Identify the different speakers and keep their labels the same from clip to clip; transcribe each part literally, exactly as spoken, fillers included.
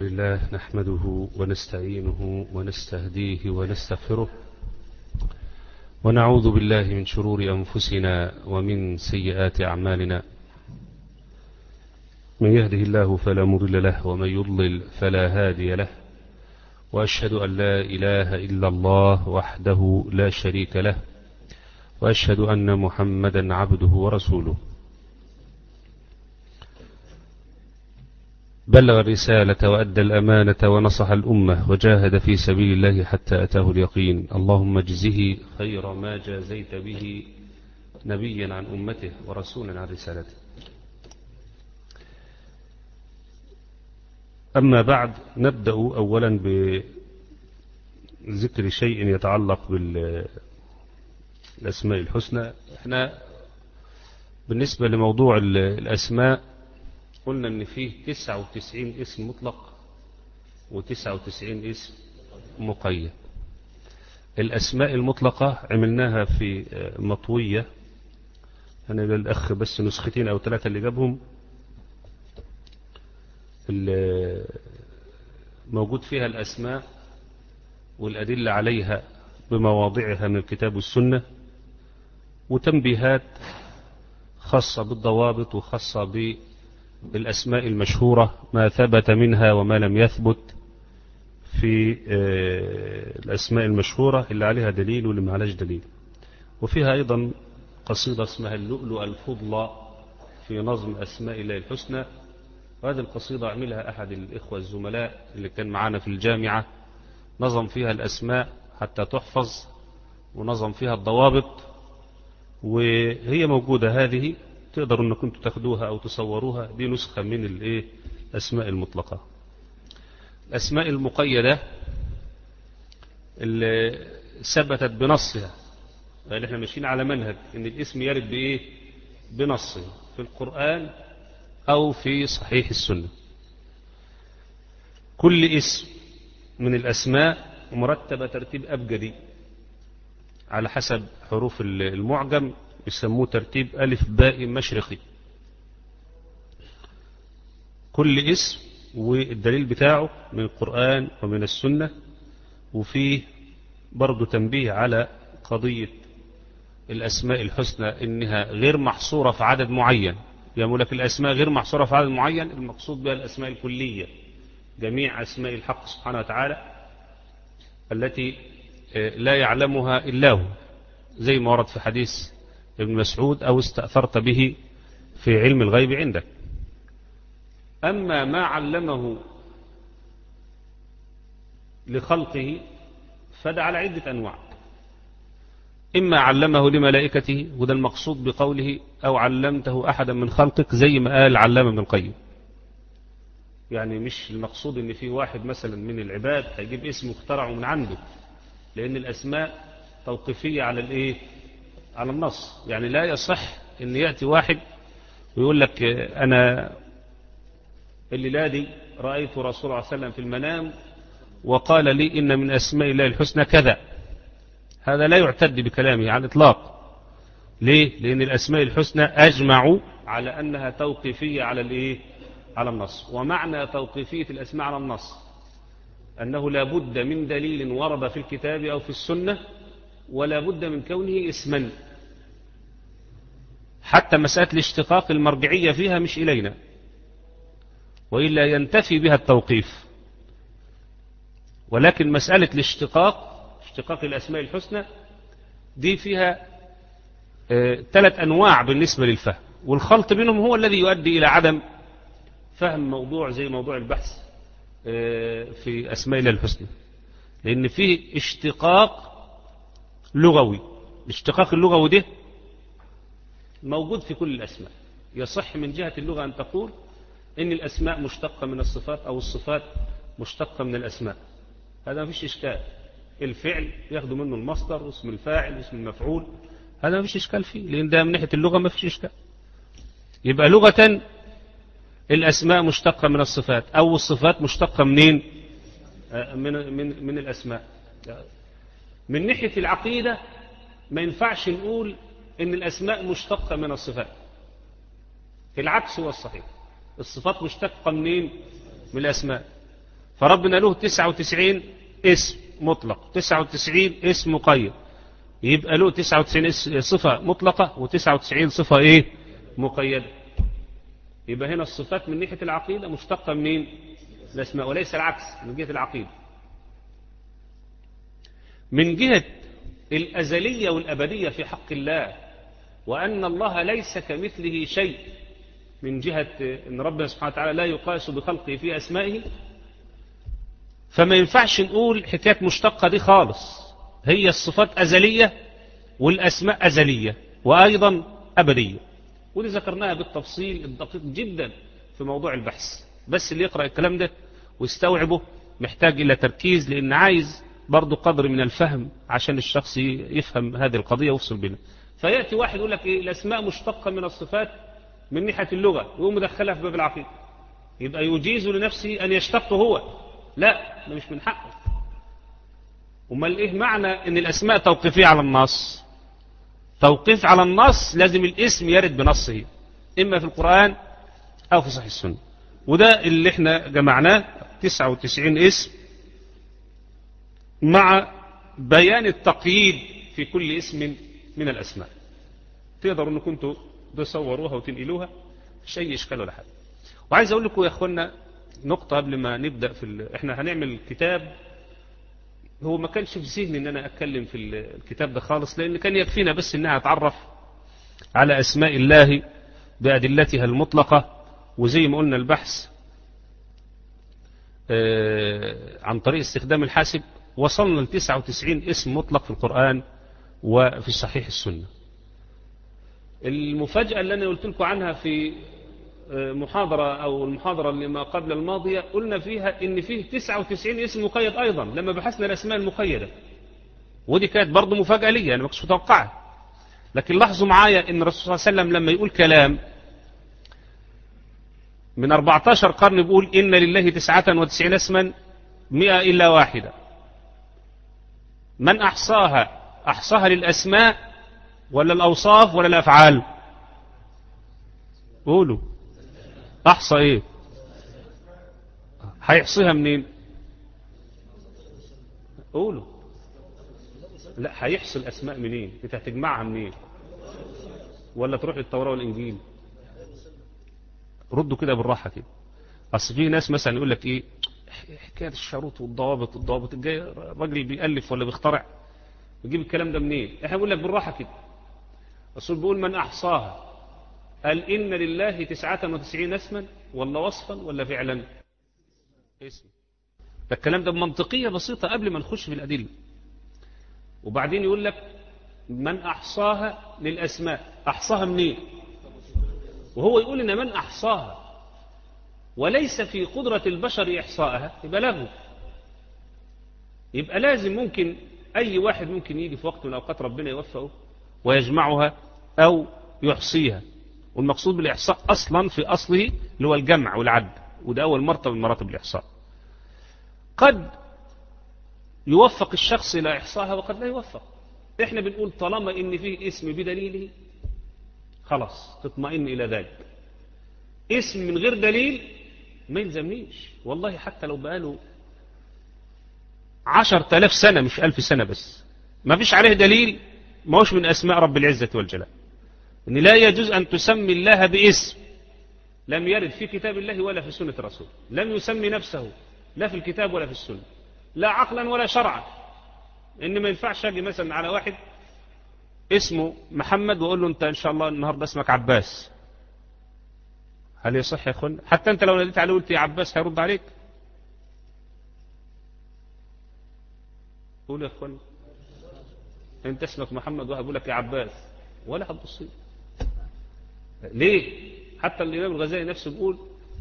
Speaker 1: لله نحمده ونستعينه ونستهديه ونستغفره ونعوذ بالله من شرور أنفسنا ومن سيئات أعمالنا. من يهده الله فلا مضل له ومن يضلل فلا هادي له، وأشهد أن لا إله إلا الله وحده لا شريك له، وأشهد أن محمدا عبده ورسوله. بلغ الرسالة وأدى الأمانة ونصح الأمة وجاهد في سبيل الله حتى أتاه اليقين. اللهم اجزه خير ما جازيت به نبيا عن أمته ورسولا عن رسالته. أما بعد، نبدأ أولا بذكر شيء يتعلق بالأسماء الحسنى. احنا بالنسبة لموضوع الأسماء قلنا ان فيه تسعة وتسعين اسم مطلق وتسعة وتسعين اسم مقيد. الأسماء المطلقة عملناها في مطوية، أنا للأخ بس نسختين أو ثلاثة اللي جابهم، موجود فيها الأسماء والأدلة عليها بمواضعها من الكتاب والسنة، وتنبيهات خاصة بالضوابط وخاصة بالأسماء المشهورة، ما ثبت منها وما لم يثبت في الأسماء المشهورة اللي عليها دليل واللي ما عليهاش دليل. وفيها أيضا قصيدة اسمها اللؤلؤ الفضلى في نظم أسماء الله الحسنى، وهذه القصيدة عملها أحد الإخوة الزملاء اللي كان معانا في الجامعة، نظم فيها الأسماء حتى تحفظ ونظم فيها الضوابط، وهي موجودة. هذه تقدروا أنكم تاخدوها أو تصوروها، دي نسخة من الإيه الأسماء المطلقة. الأسماء المقيدة اللي ثبتت بنصها، يعني احنا ماشيين على منهج ان الاسم يرد بإيه بنصه في القرآن أو في صحيح السنة. كل اسم من الأسماء مرتبة ترتيب أبجدي على حسب حروف المعجم، يسموه ترتيب ألف باء مشرقي. كل اسم والدليل بتاعه من القرآن ومن السنة. وفيه برضو تنبيه على قضية الأسماء الحسنى إنها غير محصورة في عدد معين. يقول لك الأسماء غير محصورة في عدد معين، المقصود بها الأسماء الكلية، جميع أسماء الحق سبحانه وتعالى التي لا يعلمها إلا هو، زي ما ورد في حديث ابن مسعود: أو استأثرت به في علم الغيب عندك. أما ما علمه لخلقه فده على عدة أنواع. إما علمه لملائكته، وده المقصود بقوله أو علمته أحدا من خلقك، زي ما قال علامة ابن القيم. يعني مش المقصود ان في واحد مثلا من العباد هيجيب اسم اخترعه من عنده، لأن الأسماء توقيفية على الإيه على النص. يعني لا يصح ان يأتي واحد ويقول لك أنا الليلة دي رأيت رسول الله صلى الله عليه وسلم في المنام وقال لي إن من أسماء الله الحسنى كذا. هذا لا يعتد بكلامه على الإطلاق. ليه؟ لأن الأسماء الحسنى أجمعوا على أنها توقيفية على الإيه على النص. ومعنى توقيفية الأسماء على النص أنه لا بد من دليل ورد في الكتاب أو في السنة، ولا بد من كونه اسما. حتى مسألة الاشتقاق المرجعية فيها مش إلينا، وإلا ينتفي بها التوقيف. ولكن مسألة الاشتقاق، اشتقاق الأسماء الحسنى، دي فيها اه ثلاث أنواع بالنسبة للفهم، والخلط بينهم هو الذي يؤدي إلى عدم فهم موضوع زي موضوع البحث اه في أسماء الله الحسنى. لأن فيه اشتقاق لغوي. الاشتقاق اللغوي ده موجود في كل الأسماء. يصح من جهة اللغة أن تقول إن الأسماء مشتقة من الصفات أو الصفات مشتقة من الأسماء، هذا ما فيش إشكال. الفعل ياخدوا منه المصدر واسم الفاعل واسم المفعول، هذا ما فيش إشكال فيه، لأن ده من ناحية اللغة ما فيش إشكال. يبقى لغة الأسماء مشتقة من الصفات، أو الصفات مشتقة منين؟ من, من, من الأسماء. من ناحية العقيدة ما ينفعش نقول إن الأسماء مشتقة من الصفات، العكس هو الصحيح. الصفات مشتقة منين؟ من الأسماء. فربنا له تسعة وتسعين اسم مطلق، تسعة وتسعين اسم مقيد، يبقى له تسعة وتسعين صفة مطلقة وتسعة وتسعين صفة ايه مقيدة. يبقى هنا الصفات من ناحية العقيدة مشتقة من الأسماء وليس العكس من جهة العقيدة. من جهة الأزلية والأبدية في حق الله، وأن الله ليس كمثله شيء، من جهة أن ربنا سبحانه وتعالى لا يقاس بخلقه في أسمائه، فما ينفعش نقول حكاية مشتقة دي خالص. هي الصفات أزلية والأسماء أزلية وأيضا أبدية، ودي ذكرناها بالتفصيل الدقيق جدا في موضوع البحث. بس اللي يقرأ الكلام ده ويستوعبه محتاج إلى تركيز، لأن عايز برضو قدر من الفهم عشان الشخص يفهم هذه القضية ويفصل بينها. فيأتي واحد يقول لك إيه الأسماء مشتقة من الصفات من ناحية اللغة، ويقوم مدخلها في باب العقيدة، يبقى يجيز لنفسه أن يشتق هو. لا، ده مش من حقه. امال ايه معنى ان الاسماء توقيفية على النص؟ توقيف على النص لازم الاسم يرد بنصه، اما في القرآن او في صحيح السنة، وده اللي احنا جمعناه تسعة وتسعين اسم مع بيان التقييد في كل اسم من الاسماء. تقدروا ان كنتوا تصوروها وتنقلوها، مش اي اشكال ولا حاجة. وعايز اقول لكم يا اخوانا نقطة قبل ما نبدأ في ال... احنا هنعمل كتاب، هو ما كانش في ذهني ان انا اتكلم في الكتاب ده خالص، لان كان يكفينا بس انها اتعرف على اسماء الله بادلتها المطلقة. وزي ما قلنا البحث عن طريق استخدام الحاسب وصلنا ل تسعة وتسعين اسم مطلق في القرآن وفي صحيح السنة. المفاجأة اللي انا قلت لكم عنها في محاضرة أو المحاضرة اللي ما قبل الماضية، قلنا فيها إن فيه تسعة وتسعين اسم مقيد أيضا لما بحثنا الأسماء المقيدة، ودي كانت برضو مفاجأة لي، أنا ما كنتش متوقعها. لكن لاحظوا معايا إن الرسول صلى الله عليه وسلم لما يقول كلام من أربعة عشر قرن بيقول إن لله تسعة وتسعين اسما مئة إلا واحدة، من أحصاها أحصاها للأسماء ولا الأوصاف ولا الأفعال؟ قولوا أحصى إيه؟ هيحصيها منين؟ قولوا. لا، هيحصي الأسماء منين؟ أنت هتجمعها منين؟ ولا تروح للتوراة والإنجيل؟ ردوا كده بالراحة كده. أصل في ناس مثلا يقول لك إيه حكاية الشروط والضوابط والضوابط، الجاي راجل بيألف ولا بيخترع يجيب الكلام ده منين؟ إحنا بنقول لك بالراحة كده. الرسول بيقول من أحصاها، قال إن لله تسعة وتسعين اسما ولا وصفا ولا فعلا؟ اسم. ده الكلام ده بمنطقية بسيطة قبل ما نخش في الأدلة. وبعدين يقول لك من أحصاها للأسماء، أحصاها منين؟ وهو يقول إن من أحصاها وليس في قدرة البشر إحصائها يبقى لغو. يبقى لازم ممكن أي واحد ممكن يجي في وقت من الأوقات ربنا يوفقه ويجمعها أو يحصيها. والمقصود بالإحصاء أصلا في أصله اللي هو الجمع والعد، وده أول مرتبة من مراتب الإحصاء. قد يوفق الشخص إلى إحصائها وقد لا يوفق. إحنا بنقول طالما إن فيه اسم بدليله خلاص تطمئن إلى ذلك. اسم من غير دليل ما يلزمنيش والله، حتى لو بقاله عشر تلاف سنة مش ألف سنة، بس ما فيش عليه دليل ما هوش من أسماء رب العزة والجلال. إن لا يجوز أن تسمي الله باسم لم يرد في كتاب الله ولا في سنة رسول، لم يسمي نفسه لا في الكتاب ولا في السنة، لا عقلا ولا شرعا. إن ما ينفعش أجي مثلا على واحد اسمه محمد وأقول له أنت إن شاء الله النهاردة اسمك عباس، هل يصح يا أخوان؟ حتى أنت لو ناديت عليه وقلت يا عباس هيرد عليك؟ قول يا أخوان، أنت اسمك محمد واحد يقول لك يا عباس ولا هتبصي ليه؟ حتى الإمام الغزالي نفسه بيقول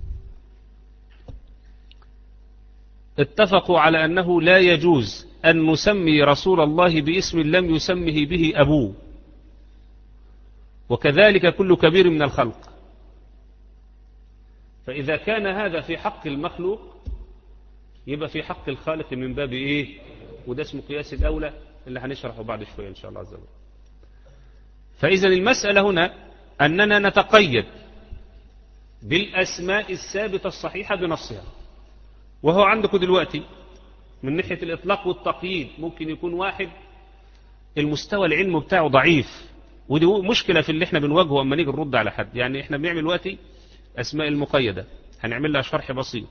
Speaker 1: اتفقوا على أنه لا يجوز أن نسمي رسول الله باسم لم يسمه به أبوه، وكذلك كل كبير من الخلق. فإذا كان هذا في حق المخلوق يبقى في حق الخالق من باب إيه؟ وده اسمه قياس الأولى اللي هنشرحه بعد شوية إن شاء الله عز وجل. فإذا المسألة هنا أننا نتقيد بالأسماء الثابتة الصحيحة بنصها، وهو عندكم دلوقتي من ناحية الإطلاق والتقييد ممكن يكون واحد المستوى العلمي بتاعه ضعيف، ودي مشكلة في اللي احنا بنواجهه اما نيجي نرد على حد. يعني احنا بنعمل دلوقتي أسماء المقيدة، هنعمل لها شرح بسيط،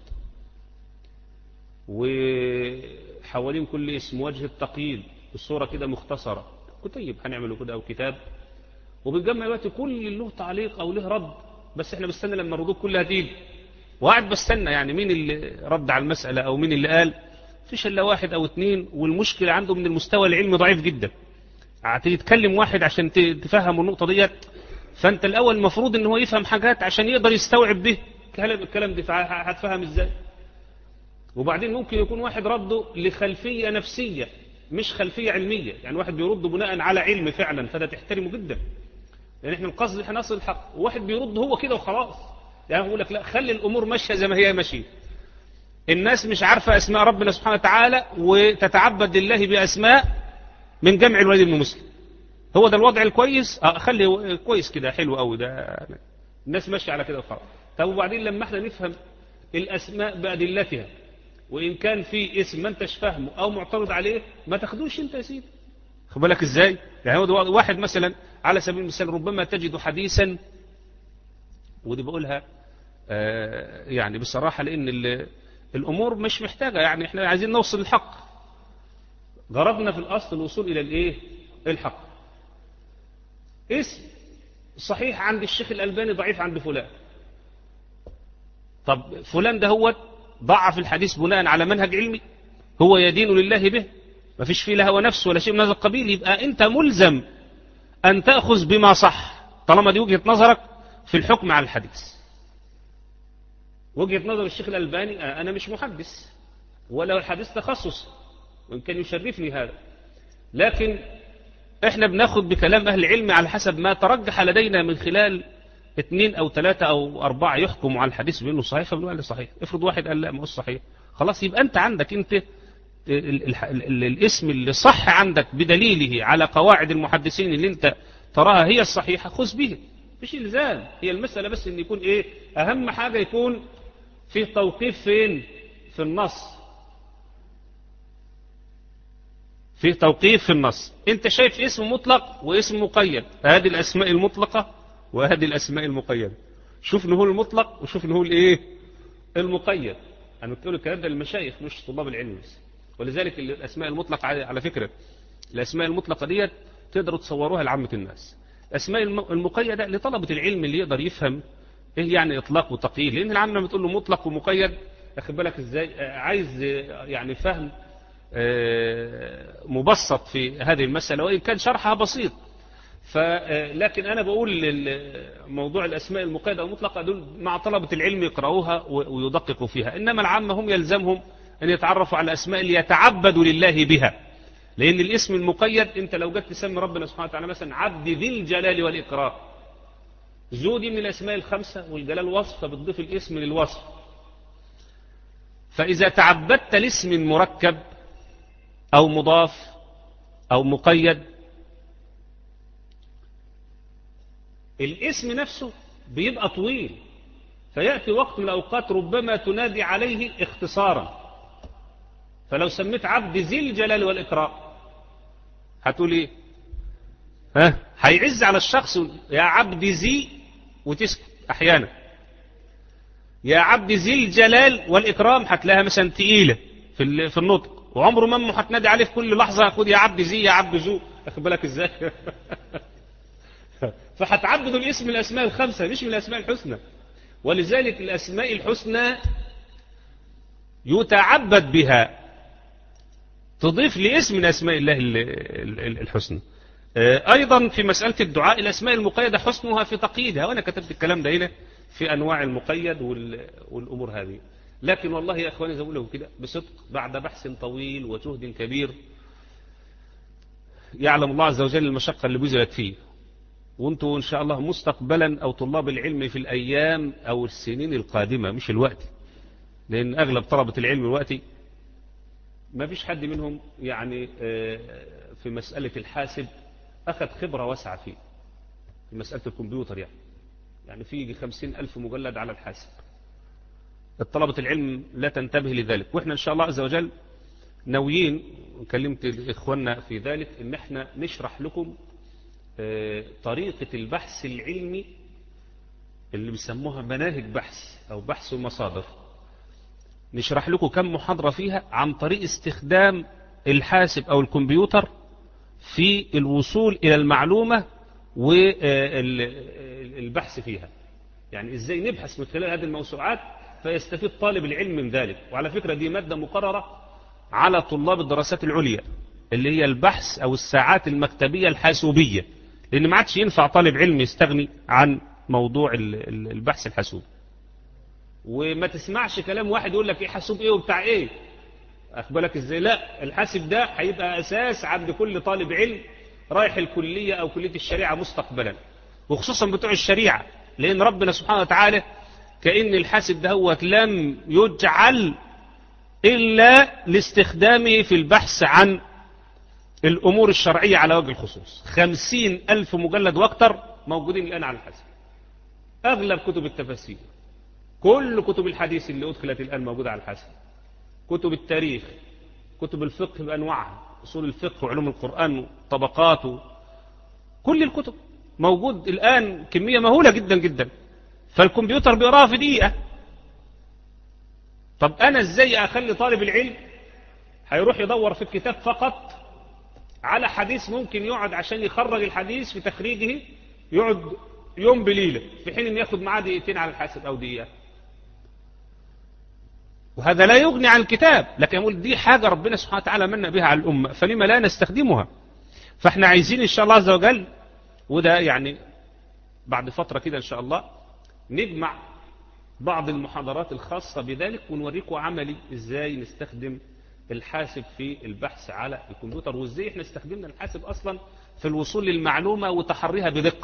Speaker 1: وحوالين كل اسم وجه التقييد الصورة كده مختصرة، كتيب هنعمله كده أو كتاب، وبنجمع دلوقتي كل اللي له تعليق أو له رد، بس احنا بستنى لما الردود كلها تيجي، وقاعد بستنى يعني مين اللي رد على المسألة أو مين اللي قال. فيش إلا واحد أو اتنين، والمشكلة عنده من المستوى العلمي ضعيف جدا. هتتكلم واحد عشان تفهم النقطة ديت، فأنت الأول المفروض إن هو يفهم حاجات عشان يقدر يستوعب به الكلام ده، هتفهم إزاي؟ وبعدين ممكن يكون واحد رده لخلفية نفسية مش خلفية علمية، يعني واحد بيرد بناء على علم فعلا، فده تحترمه جدا، لأن احنا القصد احنا نصل الحق. وواحد بيرد هو كده وخلاص، يعني بيقول لك لا، خلي الأمور ماشية زي ما هي ماشية. الناس مش عارفة أسماء ربنا سبحانه وتعالى وتتعبد لله بأسماء من جمع الوليد بن مسلم. هو ده الوضع الكويس؟ اه خلي كويس كده، حلو قوي ده، الناس ماشية على كده وخلاص. طب وبعدين لما احنا نفهم الأسماء بأدلتها، وإن كان في اسم ما انتش فاهمه أو معترض عليه ما تاخدوش انت يا سيدي. خد بالك ازاي؟ يعني هو واحد مثلا على سبيل المثال ربما تجد حديثا، ودي بقولها آه يعني بصراحة لأن الأمور مش محتاجة، يعني احنا عايزين نوصل الحق، غرضنا في الأصل الوصول إلى الإيه؟ الحق. اسم صحيح عند الشيخ الألباني، ضعيف عند فلان. طب فلان ده هو ضعف الحديث بناء على منهج علمي هو يدين لله به، ما فيش فيه لا هوى نفس ولا شيء من هذا القبيل، يبقى أنت ملزم أن تأخذ بما صح طالما دي وجهة نظرك في الحكم على الحديث. وجهة نظر الشيخ الألباني، أنا مش محدث ولا الحديث تخصص، وإن كان يشرفني هذا، لكن إحنا بناخد بكلام أهل العلم على حسب ما ترجح لدينا من خلال اثنين أو ثلاثة أو أربعة يحكموا على الحديث بأنه صحيح، فبنقول له صحيح. افرض واحد قال لا ما هو صحيح، خلاص يبقى أنت عندك أنت ال ال ال الاسم اللي صح عندك بدليله على قواعد المحدثين اللي أنت تراها هي الصحيحة، خذ به، مش إلزام. هي المسألة بس إن يكون إيه، أهم حاجة يكون فيه توقيف فين؟ في النص، فيه توقيف في النص. أنت شايف اسم مطلق واسم مقيد، هذه الأسماء المطلقة وهذه الأسماء المقيدة، شوف نقول المطلق وشوف نقول إيه المقيد. أنا بقول الكلام ده للمشايخ مش طلاب العلم بس. ولذلك الأسماء المطلقة على فكرة، الأسماء المطلقة ديت تقدروا تصوروها لعامة الناس. الأسماء المقيدة لطلبة العلم اللي يقدر يفهم إيه يعني إطلاق وتقييد، لأن العام لما تقول له مطلق ومقيد أخد بالك إزاي، عايز يعني فهم مبسط في هذه المسألة، وإن كان شرحها بسيط. فلكن أنا بقول موضوع الأسماء المقيدة والمطلقة دول مع طلبة العلم يقرأوها ويدققوا فيها، إنما العامة هم يلزمهم أن يتعرفوا على أسماء اللي يتعبدوا لله بها. لأن الاسم المقيد أنت لو جت تسمي ربنا سبحانه وتعالى مثلا عبد ذي الجلال والإكرام، ذو دي من الأسماء الخمسة والجلال وصف، فبتضيف الاسم للوصف. فإذا تعبدت لاسم مركب أو مضاف أو مقيد، الاسم نفسه بيبقى طويل، فيأتي وقت من الأوقات ربما تنادي عليه اختصارا. فلو سميت عبد ذي الجلال والإكرام هتقول ايه؟ ها هيعز على الشخص، يا عبد ذي وتسكت احيانا، يا عبد ذي الجلال والإكرام هتلاقيها مثلا تقيلة في في النطق، وعمره ما هتنادي عليه في كل لحظة خد يا عبد ذي يا عبد ذو، واخد بالك ازاي؟ فهتعبدوا الاسم من الأسماء الخمسة مش من الأسماء الحسنى. ولذلك الأسماء الحسنى يتعبد بها، تضيف لاسم من أسماء الله الحسنى. أيضا في مسألة الدعاء الأسماء المقيدة حسنها في تقييدها، وأنا كتبت الكلام ده هنا في أنواع المقيد والأمور هذه. لكن والله يا أخواني زي ما بقول كده بصدق بعد بحث طويل وجهد كبير يعلم الله عز وجل المشقة اللي بذلت فيه، وانتوا إن شاء الله مستقبلا أو طلاب العلم في الأيام أو السنين القادمة مش الوقت، لأن أغلب طلبة العلم الوقت ما فيش حد منهم يعني في مسألة الحاسب أخذ خبرة واسعة فيه، في مسألة الكمبيوتر يعني يعني في خمسين ألف مجلد على الحاسب، الطلبة العلم لا تنتبه لذلك. وإحنا إن شاء الله عز وجل ناويين، كلمت إخواننا في ذلك، إن إحنا نشرح لكم طريقة البحث العلمي اللي بيسموها مناهج بحث أو بحث ومصادر. نشرح لكم كم محاضرة فيها عن طريق استخدام الحاسب أو الكمبيوتر في الوصول إلى المعلومة والبحث فيها. يعني إزاي نبحث من خلال هذه الموسوعات فيستفيد طالب العلم من ذلك. وعلى فكرة دي مادة مقررة على طلاب الدراسات العليا اللي هي البحث أو الساعات المكتبية الحاسوبية، لأن ما عادش ينفع طالب علم يستغني عن موضوع البحث الحاسوبي. وما تسمعش كلام واحد يقول لك ايه حاسوب ايه وبتاع ايه، اخبرك ازاي؟ لا، الحاسب ده هيبقى اساس عند كل طالب علم رايح الكلية او كلية الشريعة مستقبلا، وخصوصا بتوع الشريعة، لان ربنا سبحانه وتعالى كأن الحاسب ده هو لم يجعل الا لاستخدامه في البحث عن الامور الشرعية على وجه الخصوص. خمسين الف مجلد واكتر موجودين الان على الحاسب. اغلب كتب التفاسير، كل كتب الحديث اللي أدخلت الآن موجودة على الحاسب، كتب التاريخ، كتب الفقه بأنواعها، أصول الفقه وعلوم القرآن وطبقاته، كل الكتب موجود الآن كمية مهولة جدا جدا. فالكمبيوتر بيقراها في دقيقة. طب أنا إزاي أخلي طالب العلم هيروح يدور في الكتاب فقط على حديث ممكن يقعد عشان يخرج الحديث في تخريجه يقعد يوم بليلة، في حين أن ياخد معاه دقيقتين على الحاسب أو دقيقة؟ وهذا لا يغني عن الكتاب، لكن يقول دي حاجة ربنا سبحانه وتعالى من بها على الأمة، فلما لا نستخدمها؟ فاحنا عايزين إن شاء الله عز وجل، وده يعني بعد فترة كده إن شاء الله، نجمع بعض المحاضرات الخاصة بذلك ونوريكم عملي إزاي نستخدم الحاسب في البحث على الكمبيوتر، وإزاي احنا استخدمنا الحاسب أصلا في الوصول للمعلومة وتحريها بدقة،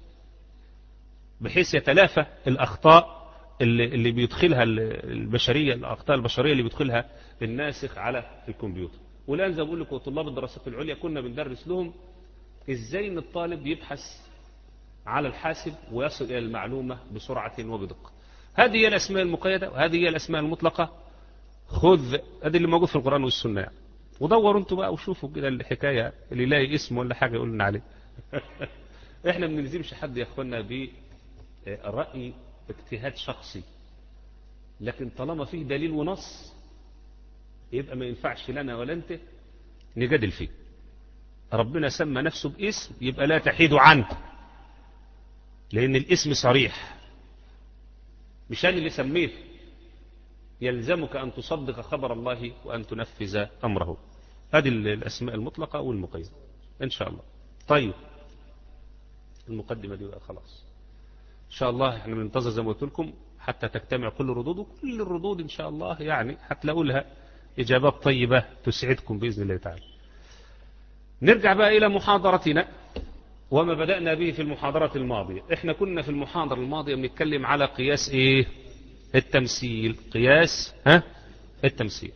Speaker 1: بحيث يتلافى الأخطاء اللي, اللي بيدخلها البشرية، الأخطاء البشرية اللي بيدخلها الناسخ على الكمبيوتر. والآن زي ما بقول لكم طلاب الدراسات العليا كنا بندرس لهم إزاي إن الطالب يبحث على الحاسب ويصل إلى المعلومة بسرعة وبدقة. هذه هي الأسماء المقيدة وهذه هي الأسماء المطلقة. خذ هذا اللي موجود في القرآن والسنة يعني. ودوروا انتوا بقى وشوفوا كده الحكاية اللي يلاقي اسم ولا حاجة يقول لنا عليه. احنا ما بنلزمش حد يا اخوانا برأي اجتهاد شخصي، لكن طالما فيه دليل ونص يبقى ما ينفعش لنا ولا انت نجادل فيه. ربنا سمى نفسه باسم يبقى لا تحيد عنه، لأن الاسم صريح، مش أنا اللي سميته. يلزمك أن تصدق خبر الله وأن تنفذ أمره. هذه الأسماء المطلقة والمقيدة إن شاء الله. طيب المقدمة دي بقى خلاص إن شاء الله. احنا بننتظر زي ما قلت لكم حتى تجتمع كل الردود، وكل الردود إن شاء الله يعني هتلاقوا لها إجابات طيبة تسعدكم بإذن الله تعالى. نرجع بقى إلى محاضرتنا وما بدأنا به في المحاضرة الماضية. احنا كنا في المحاضرة الماضية بنتكلم على قياس ايه؟ التمثيل. قياس ها التمثيل.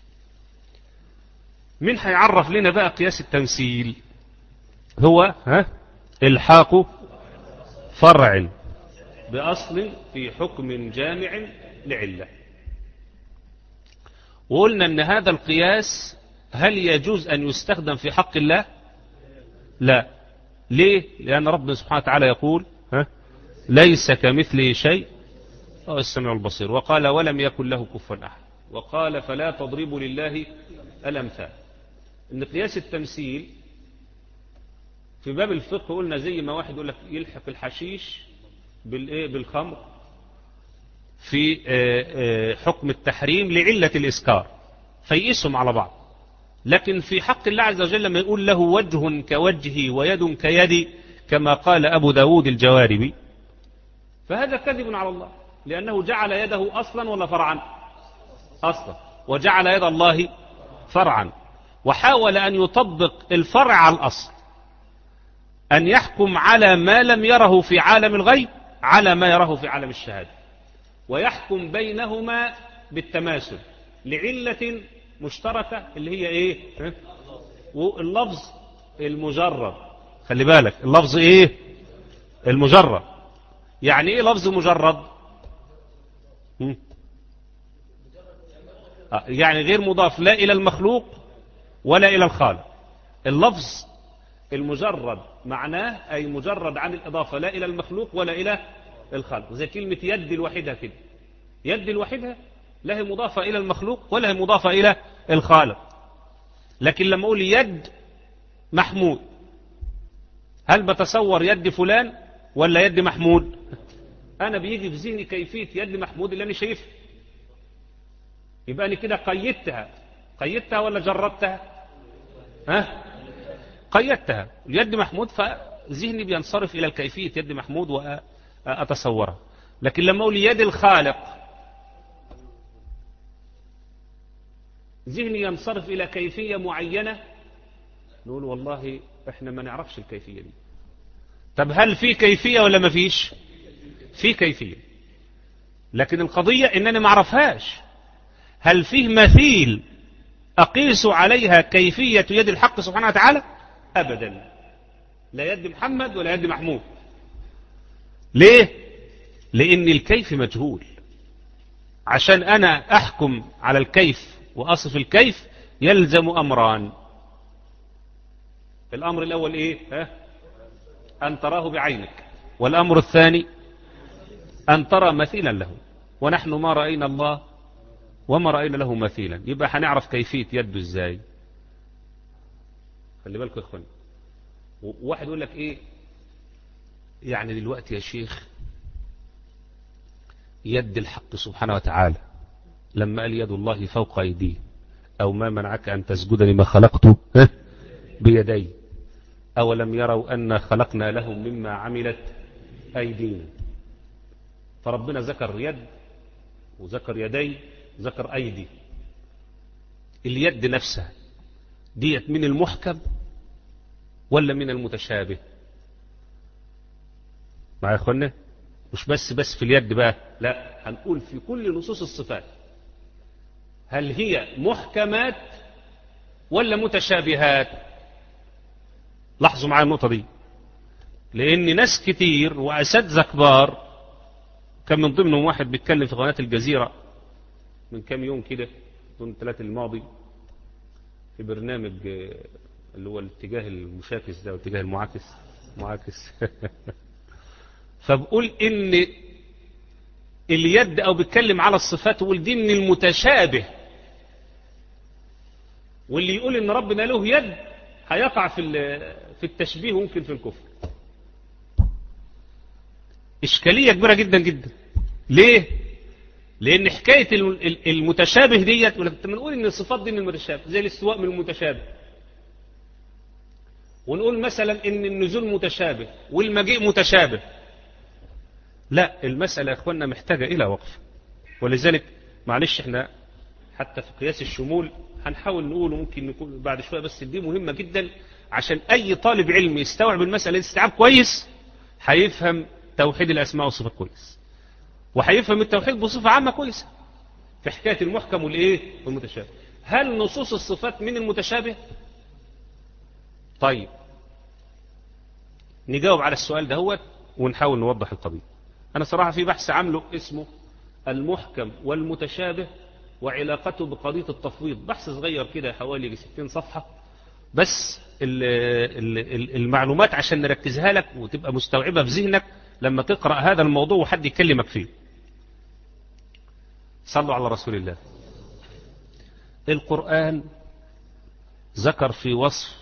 Speaker 1: مين هيعرف لنا بقى قياس التمثيل؟ هو ها الحاق فرع بأصل في حكم جامع لعلة. وقلنا ان هذا القياس هل يجوز ان يستخدم في حق الله؟ لا. ليه؟ لأن ربنا سبحانه وتعالى يقول ها ليس كمثله شيء هو السميع البصير، وقال ولم يكن له كفوا أحد، وقال فلا تضربوا لله الأمثال. إن قياس التمثيل في باب الفقه قلنا زي ما واحد يقول لك يلحق الحشيش بالإيه بالخمر في حكم التحريم لعلة الإسكار فيقيسهم على بعض. لكن في حق الله عز وجل لما يقول له وجه كوجهي ويد كيدي كما قال أبو داود الجواربي، فهذا كذب على الله، لأنه جعل يده أصلا ولا فرعا؟ أصلا. وجعل يد الله فرعا، وحاول أن يطبق الفرع على الأصل، أن يحكم على ما لم يره في عالم الغيب على ما يره في عالم الشهادة، ويحكم بينهما بالتماثل لعلة مشتركة اللي هي ايه؟ واللفظ المجرد. خلي بالك اللفظ ايه؟ المجرد. يعني ايه لفظ مجرد؟ يعني غير مضاف لا إلى المخلوق ولا إلى الخالق. اللفظ المجرد معناه أي مجرد عن الإضافة لا إلى المخلوق ولا إلى الخالق، زي كلمة يد الوحيدة كده. يد الوحيدة لا هي مضافة إلى المخلوق ولا هي مضافة إلى الخالق. لكن لما أقول يد محمود، هل بتصور يد فلان ولا يد محمود؟ أنا بيجي في ذهني كيفية يد محمود اللي أنا شايفها، يبقى أنا كده قيدتها. قيدتها ولا جردتها؟ ها؟ قيدتها. يد محمود فذهني بينصرف إلى الكيفية يد محمود وأتصورها. لكن لما أقول يد الخالق ذهني ينصرف إلى كيفية معينة، نقول والله إحنا ما نعرفش الكيفية دي. طب هل في كيفية ولا ما فيش؟ في كيفية، لكن القضية إنني ما أعرفهاش. هل فيه مثيل أقيس عليها كيفية يد الحق سبحانه وتعالى؟ أبدا، لا يد محمد ولا يد محمود. ليه؟ لأن الكيف مجهول. عشان أنا أحكم على الكيف وأصف الكيف يلزم أمران. الأمر الأول إيه؟ ها؟ أن تراه بعينك، والأمر الثاني أن ترى مثيلا له، ونحن ما رأينا الله وما رأينا له مثيلا. يبقى هنعرف كيفية يده إزاي؟ خلي بالكم يا إخواني. واحد يقول لك إيه يعني دلوقتي يا شيخ يد الحق سبحانه وتعالى لما قال يد الله فوق أيديه، أو ما منعك أن تسجد لما خلقته بيدي، أولم يروا أن خلقنا لهم مما عملت أيدينا. فربنا ذكر يد وذكر يدي ذكر أيدي. اليد نفسها ديت من المحكم ولا من المتشابه؟ معايا يا اخوانا؟ مش بس بس في اليد بقى، لا، هنقول في كل نصوص الصفات. هل هي محكمات ولا متشابهات؟ لاحظوا معايا النقطة دي، لأن ناس كتير وأساتذة كبار، كان من ضمنهم واحد بيتكلم في قناة الجزيرة من كام يوم كده، يوم الثلاث الماضي، في برنامج اللي هو الاتجاه المشاكس ده والاتجاه المعاكس معاكس فبقول ان اليد او بيتكلم على الصفات ويقول دي من المتشابه، واللي يقول ان ربنا له يد هيقع في في التشبيه وممكن في الكفر. اشكاليه كبيره جدا جدا. ليه؟ لان حكايه المتشابه ديت، لما نقول ان الصفات دي من المتشابه زي الاستواء من المتشابه، ونقول مثلا ان النزول متشابه والمجيء متشابه، لا، المسألة يا اخوانا محتاجة الى وقف. ولذلك معلش احنا حتى في قياس الشمول هنحاول نقول، ممكن نقول بعد شوية، بس دي مهمة جدا عشان اي طالب علم يستوعب المسألة استيعاب كويس، هيفهم توحيد الاسماء والصفات كويس، وهيفهم التوحيد بصفة عامة كويسة في حكاية المحكم والايه والمتشابه. هل نصوص الصفات من المتشابه؟ طيب نجاوب على السؤال ده هو ونحاول نوضح القضية. أنا صراحة في بحث عامله اسمه المحكم والمتشابه وعلاقته بقضية التفويض، بحث صغير كده حوالي ستين صفحة، بس المعلومات عشان نركزها لك وتبقى مستوعبة في ذهنك لما تقرأ هذا الموضوع وحد يكلمك فيه. صلوا على رسول الله. القرآن ذكر في وصف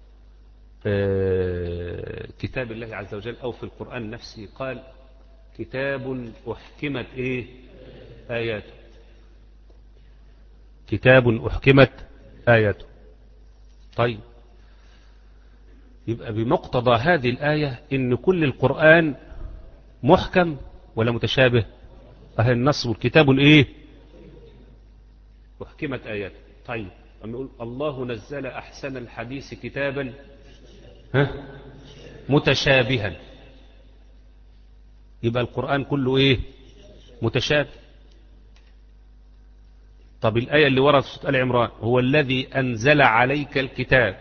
Speaker 1: كتاب الله عز وجل أو في القرآن نفسه، قال كتاب أحكمت إيه آياته. كتاب أحكمت آياته. طيب يبقى بمقتضى هذه الآية إن كل القرآن محكم ولا متشابه؟ أهل النص والكتاب الإيه أحكمت آياته. طيب أما يقول الله نزل أحسن الحديث كتابا ها متشابها، يبقى القرآن كله ايه متشابه. طب الآية اللي ورد في آل عمران هو الذي أنزل عليك الكتاب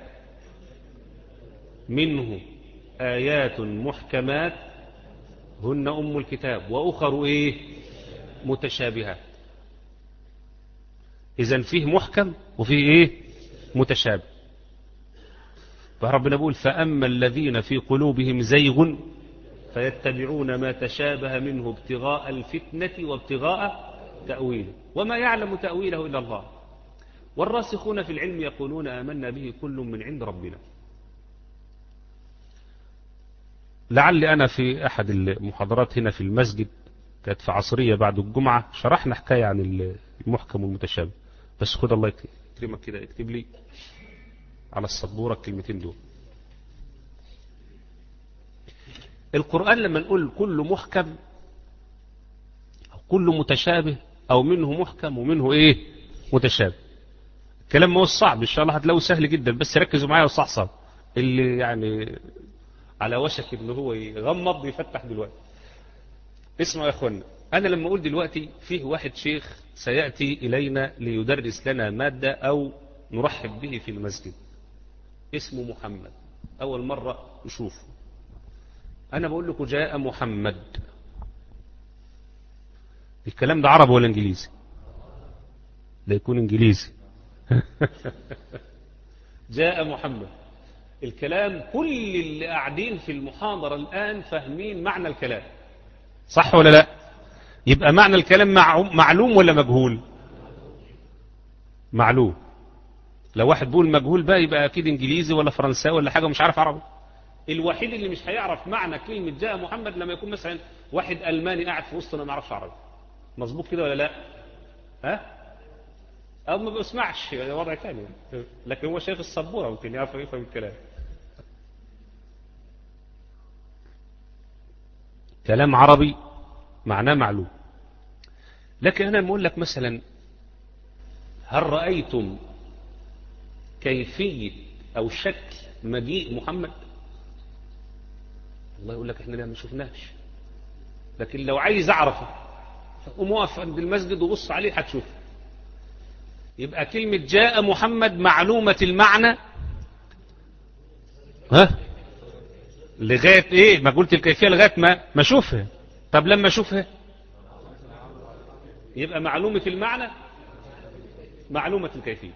Speaker 1: منه آيات محكمات هن أم الكتاب وأخر ايه متشابهات. إذن فيه محكم وفيه إيه متشابه. فربنا بيقول فأما الذين في قلوبهم زيغ فيتبعون ما تشابه منه ابتغاء الفتنة وابتغاء تأويله وما يعلم تأويله إلا الله والراسخون في العلم يقولون آمنا به كل من عند ربنا. لعلي أنا في أحد المحاضرات هنا في المسجد كانت في عصرية بعد الجمعة شرحنا حكاية عن المحكم والمتشابه، بس خد الله يكرمك كده اكتب لي على السبورة الكلمتين دول. القرآن لما نقول كل محكم أو كل متشابه أو منه محكم ومنه إيه متشابه، الكلام ما هو صعب إن شاء الله هتلاقوه سهل جدا، بس ركزوا معايا وصحصح اللي يعني على وشك إنه هو يغمض يفتح دلوقتي. اسمعوا يا أخوانا، أنا لما أقول دلوقتي فيه واحد شيخ سيأتي إلينا ليدرس لنا مادة أو نرحب به في المسجد اسمه محمد، أول مرة نشوفه، أنا بقول لكم جاء محمد، الكلام ده عربي ولا إنجليزي؟ لا يكون إنجليزي. جاء محمد، الكلام كل اللي قاعدين في المحاضرة الآن فاهمين معنى الكلام، صح ولا لا؟ يبقى معنى الكلام معلوم ولا مجهول؟ معلوم. لو واحد بيقول مجهول بقى يبقى أكيد إنجليزي ولا فرنساوي ولا حاجة مش عارف عربي. الوحيد اللي مش هيعرف معنى كلمة جاء محمد لما يكون مثلا واحد ألماني قاعد في وسطنا ما يعرفش عربي، مظبوط كده ولا لا؟ ها؟ أو ما بيسمعش وضع ثاني، لكن هو شايف السبورة ممكن يعرف يفهم الكلام. كلام عربي معناه معلوم. لكن أنا بقول لك مثلا هل رأيتم كيفية أو شكل مجيء محمد؟ الله يقول لك احنا لا ما شفناش، لكن لو عايز أعرفه قوم واقف عند المسجد وبص عليه هتشوفه. يبقى كلمة جاء محمد معلومة المعنى ها لغاية ايه ما قلت الكيفية لغاية ما ما اشوفها. طب لما اشوفها يبقى معلومة المعنى معلومة الكيفية،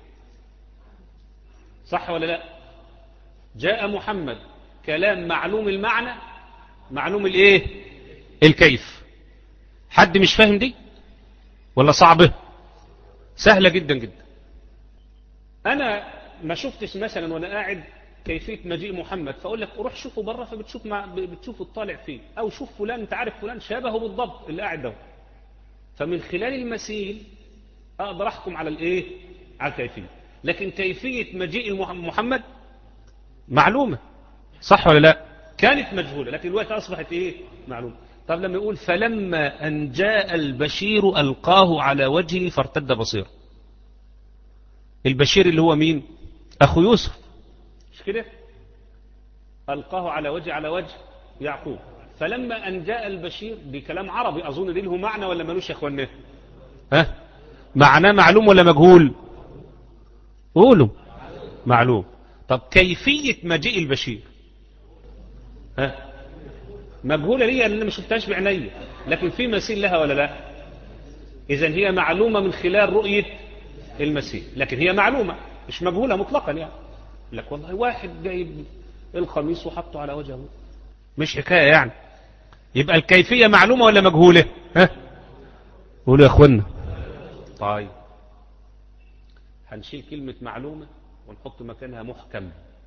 Speaker 1: صح ولا لا؟ جاء محمد كلام معلوم المعنى معلوم الايه الكيف. حد مش فاهم دي ولا صعبة؟ سهلة جدا جدا. انا ما شفتش مثلا وانا قاعد كيفية مجيء محمد فاقول لك روح شوفه بره فبتشوف مع بتشوف الطالع فيه، او شوف فلان انت عارف فلان شبهه بالضبط اللي قاعد ده، فمن خلال المثيل اقدر احكم على الايه على الكيفية. لكن كيفية مجيء محمد معلومة، صح ولا لا؟ كانت مجهولة لكن دلوقتي اصبحت ايه معلومة. طب لما يقول فلما ان جاء البشير القاه على وجهه فارتد بصيره، البشير اللي هو مين؟ اخو يوسف مش كده؟ القاه على وجه على وجه يعقوب. فلما ان جاء البشير دي كلام عربي اظن دي له معنى ولا ملوش يا اخوانا؟ ها معناه معلوم ولا مجهول؟ قولوا معلوم. طب كيفية مجيء البشير ها مجهولة لي لأن ما شفتهاش بعيني، لكن في مثيل لها ولا لا؟ إذن هي معلومة من خلال رؤية المثيل، لكن هي معلومة مش مجهولة مطلقا. يعني لك والله واحد جايب القميص وحطه على وجهه، مش حكاية يعني. يبقى الكيفية معلومة ولا مجهولة؟ ها قولوا يا أخوانا. طيب هنشيل كلمة معلومة ونحط مكانها محكم.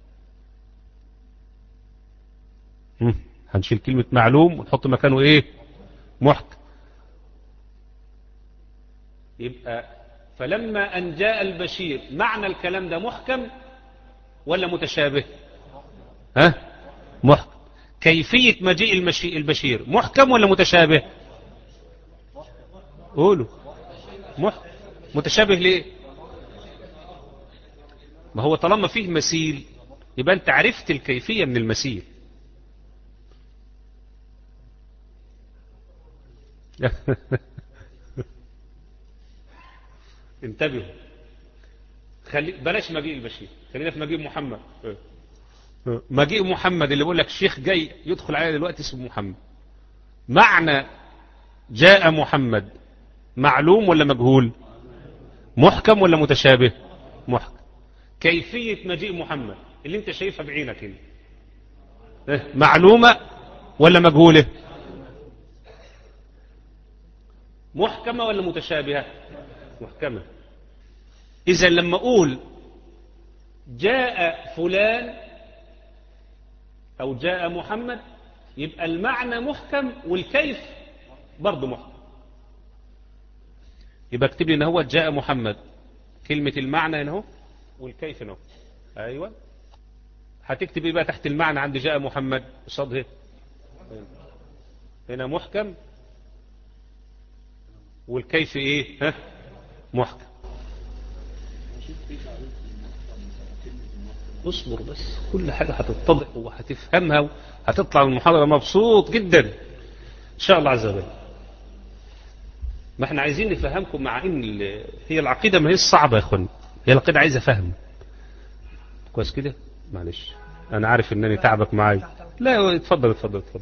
Speaker 1: هنشيل كلمة معلوم ونحط مكانه ايه محكم. يبقى فلما ان جاء البشير معنى الكلام ده محكم ولا متشابه؟ ها محكم. كيفية مجيء المشي البشير محكم ولا متشابه؟ قولوا محكم. متشابه ليه؟ ما هو طالما فيه مثيل يبقى انت عرفت الكيفية من المثيل. انتبهوا، خلي بلاش مجيء البشير، خلينا في مجيء محمد. مجيء محمد اللي بيقول لك الشيخ جاي يدخل عليه دلوقتي اسمه محمد، معنى جاء محمد معلوم ولا مجهول؟ محكم ولا متشابه؟ محكم. كيفية مجيء محمد اللي انت شايفها بعينك هنا اه؟ معلومة ولا مجهولة؟ محكمة ولا متشابهة؟ محكمة. إذا لما أقول جاء فلان أو جاء محمد يبقى المعنى محكم والكيف برضه محكم. يبقى اكتب لي ان هو جاء محمد، كلمة المعنى هنا اهو والكيف هنا اهو. ايوه هتكتب ايه بقى تحت المعنى عند جاء محمد قصاد هنا محكم والكيف ايه؟ ها محكم. اصبر بس، كل حاجة هتتضح وهتفهمها وهتطلع من المحاضرة مبسوط جدا ان شاء الله عز وجل. ما احنا عايزين نفهمكم، مع ان هي العقيدة ما هي الصعبة يا اخوان، هي العقيدة عايزة فهم كويس كده. معلش انا عارف انني تعبك معايا. لا اتفضل اتفضل اتفضل.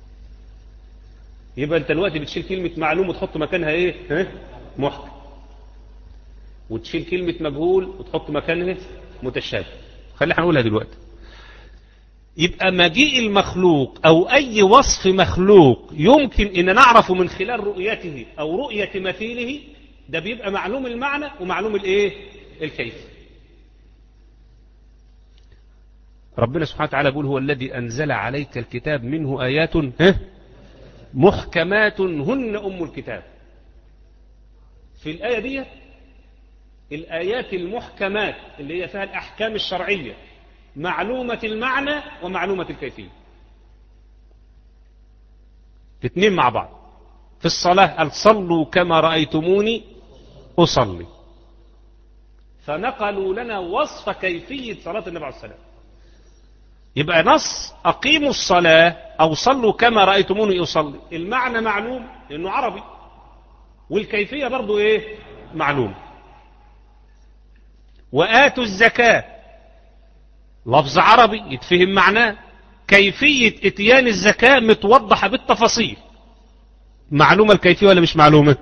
Speaker 1: يبقى انت دلوقتي بتشيل كلمة معلوم وتحط مكانها ايه؟ ها محكم. وتشيل كلمة مجهول وتحط مكانها متشابه. خلينا هنقولها دلوقتي. يبقى مجيء المخلوق او اي وصف مخلوق يمكن ان نعرفه من خلال رؤيته او رؤية مثيله، ده بيبقى معلوم المعنى ومعلوم الايه؟ الكيف. ربنا سبحانه وتعالى يقول هو الذي انزل عليك الكتاب منه ايات محكمات هن ام الكتاب. في الايه دي الايات المحكمات اللي هي فيها الاحكام الشرعيه معلومة المعنى ومعلومة الكيفية، الاثنين مع بعض. في الصلاة قال صلوا كما رأيتموني أصلي، فنقلوا لنا وصف كيفية صلاة النبي عليه الصلاة. يبقى نص أقيموا الصلاة أو صلوا كما رأيتموني أصلي، المعنى معلوم لأنه عربي، والكيفية برضو إيه؟ معلوم. وآتوا الزكاة لفظ عربي يتفهم معناه، كيفية اتيان الزكاة متوضحة بالتفاصيل، معلومة الكيفية ولا مش معلومة؟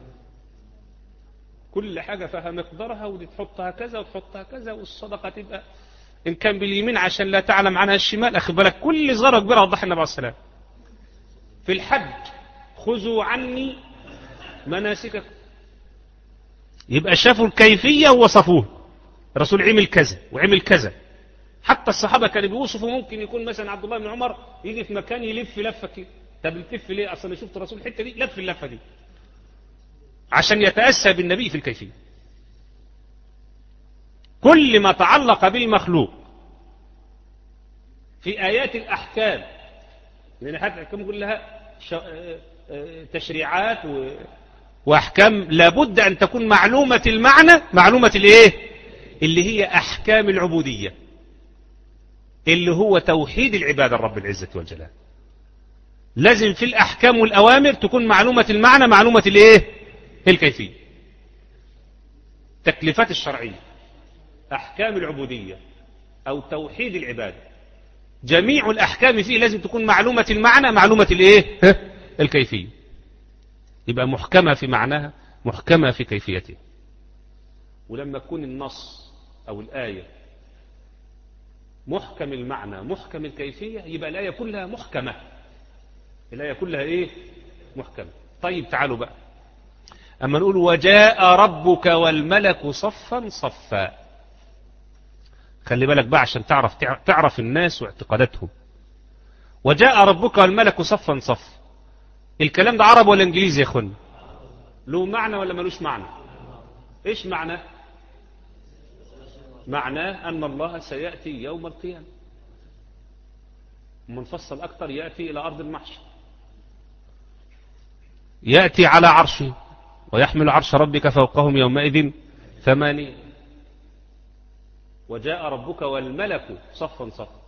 Speaker 1: كل حاجة فيها مقدارها، ودي تحطها كذا وتحطها كذا، والصدقة تبقى إن كان باليمين عشان لا تعلم عنها الشمال. أخي بالك كل صغيرة كبيرة وضح النبي عليه السلام. في الحج خذوا عني مناسككم، يبقى شافوا الكيفية ووصفوه، الرسول عمل كذا وعمل كذا. حتى الصحابة كانوا بيوصفوا، ممكن يكون مثلا عبد الله بن عمر يجي في مكان يلف لفة كده، طب بتلف ليه؟ أصلا شفت الرسول الحتة دي لف اللفة دي عشان يتأسى بالنبي في الكيفية. كل ما تعلق بالمخلوق في آيات الأحكام، لأن آيات الأحكام كلها تشريعات وأحكام لابد أن تكون معلومة المعنى، معلومة الإيه؟ اللي هي أحكام العبودية، اللي هو توحيد العبادة الرب العزة والجلال. لازم في الأحكام والأوامر تكون معلومة المعنى، معلومة الإيه؟ الكيفية. تكليفات الشرعية، أحكام العبودية أو توحيد العبادة، جميع الأحكام فيه لازم تكون معلومة المعنى، معلومة الإيه؟ الكيفية. يبقى محكمة في معناها، محكمة في كيفيتها. ولما يكون النص أو الآية محكم المعنى محكم الكيفية، يبقى الآية كلها محكمة، الآية كلها إيه؟ محكمة. طيب تعالوا بقى أما نقول وجاء ربك والملك صفا صفا، خلي بالك بقى عشان تعرف تعرف الناس واعتقاداتهم. وجاء ربك والملك صفا صفا، الكلام ده عربي ولا انجليزي يا اخوان؟ له معنى ولا ملوش معنى؟ ايش معنى؟ معناه ان الله سيأتي يوم القيامة، منفصل اكتر يأتي الى ارض المحشر، يأتي على عرشه ويحمل عرش ربك فوقهم يومئذ ثمانية. وجاء ربك والملك صفا صفا.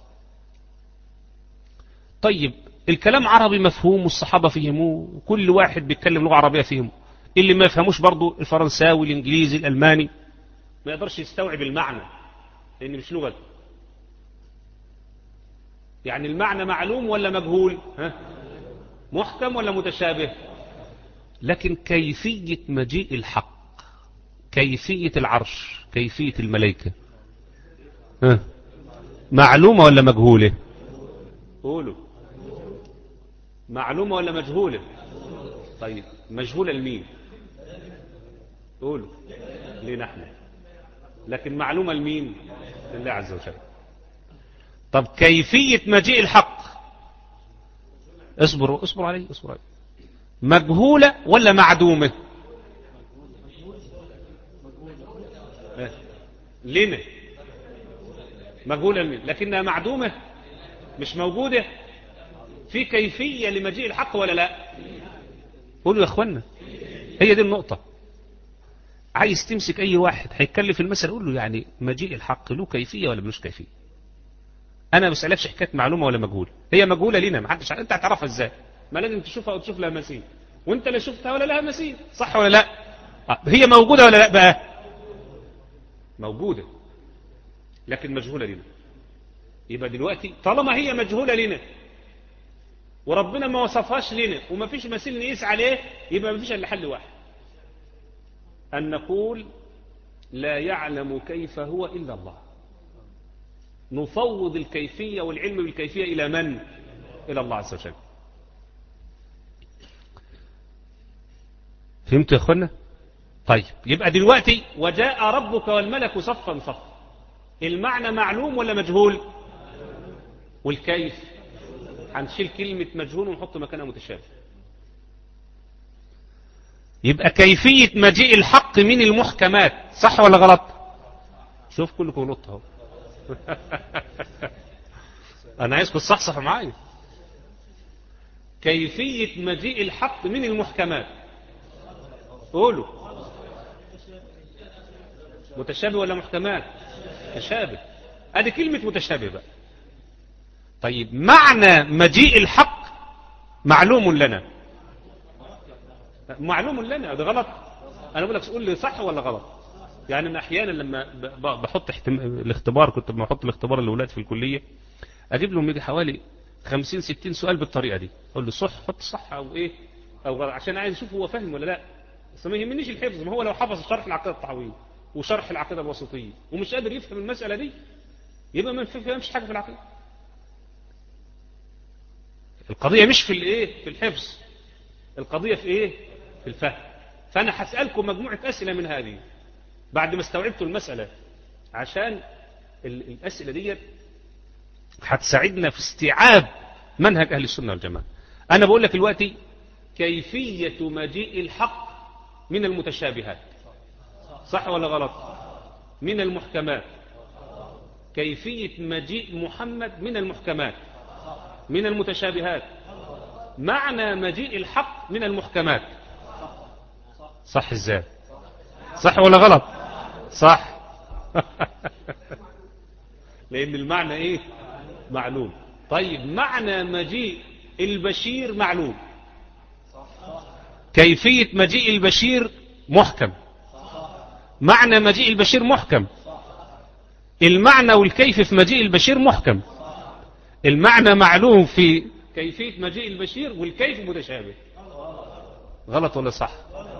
Speaker 1: طيب الكلام عربي مفهوم والصحابة فهموه، وكل واحد بيتكلم لغة عربية فهمه. اللي ما يفهموش برضو الفرنساوي الانجليزي الالماني ما يقدرش يستوعب المعنى لان مش لغته. يعني المعنى معلوم ولا مجهول؟ ها؟ محكم ولا متشابه؟ لكن كيفية مجيء الحق كيفية العرش، كيفية الملائكة، ها معلومة ولا مجهولة؟ قولوا معلومة ولا مجهولة؟ طيب مجهولة لمين؟ قولوا لنا احنا، لكن معلومة لمين؟ لله عز وجل. طب كيفية مجيء الحق، اصبروا اصبروا عليه اصبروا عليه، مجهولة ولا معدومة؟ لنا مجهولة لمين؟ لكنها معدومة مش موجودة. في كيفية لمجيء الحق ولا لا؟ قولوا يا اخوانا، هي دي النقطة. عايز تمسك اي واحد هيتكلم في المسألة قول له يعني مجيء الحق له كيفية ولا ملوش كيفية. انا ما بسألكش حكاية معلومة ولا مجهولة، هي مجهولة لنا، ما حدش انت هتعرفها ازاي؟ ما لازم تشوفها او تشوف لها مثيل، وانت لا شفتها ولا لها مثيل، صح ولا لا؟ هي موجودة ولا لا بقى؟ موجودة لكن مجهولة لنا. يبقى دلوقتي طالما هي مجهولة لنا وربنا ما وصفهاش لنا وما فيش مثيل نقيس عليه، يبقى ما فيش الا حل واحد، أن نقول لا يعلم كيف هو إلا الله. نفوض الكيفية والعلم بالكيفية إلى من؟ إلى الله عز وجل. فهمت يا أخوانا؟ طيب يبقى دلوقتي وجاء ربك والملك صفا صفا، المعنى معلوم ولا مجهول؟ والكيف هنشيل كلمة مجهول ونحط مكانها متشابه. يبقى كيفية مجيء الحق من المحكمات، صح ولا غلط؟ شوف كلكم غلط اهو. انا عايزكم تصحصحوا معايا. كيفية مجيء الحق من المحكمات، قولوا متشابه ولا محكمات؟ متشابه. ادي كلمة متشابه بقى. طيب معنى مجيء الحق معلوم لنا، معلوم لنا، ده غلط. انا بقول لك قول لي صح ولا غلط. يعني انا احيانا لما بحط احتم... الاختبار، كنت بحط الاختبار للاولاد في الكليه، اجيب لهم يجي حوالي خمسين ستين سؤال بالطريقه دي، اقول له صح حط صح او ايه او غلط، عشان عايز اشوف هو فاهم ولا لا. بس ما يهمنيش الحفظ، ما هو لو حفظ شرح العقيده الطحاويه وشرح العقيده الوسطيه ومش قادر يفهم المساله دي، يبقى ما فهمش حاجه في العقيده. القضيه مش في الايه، في الحفظ، القضيه في ايه؟ في الفهم. فأنا هسألكم مجموعة أسئلة من هذه بعد ما استوعبتوا المسألة، عشان الأسئلة دي هتساعدنا في استيعاب منهج أهل السنة والجماعة. أنا بقول لك دلوقتي كيفية مجيء الحق من المتشابهات، صح ولا غلط؟ من المحكمات. كيفية مجيء محمد من المحكمات، من المتشابهات. معنى مجيء الحق من المحكمات، صح ازاي؟ صح ولا غلط؟ صح. لان المعنى ايه؟ معلوم. طيب معنى مجيء البشير معلوم، كيفية مجيء البشير محكم. معنى مجيء البشير محكم، المعنى والكيف في مجيء البشير محكم. المعنى معلوم في كيفية مجيء البشير والكيف متشابه. غلط ولا صح؟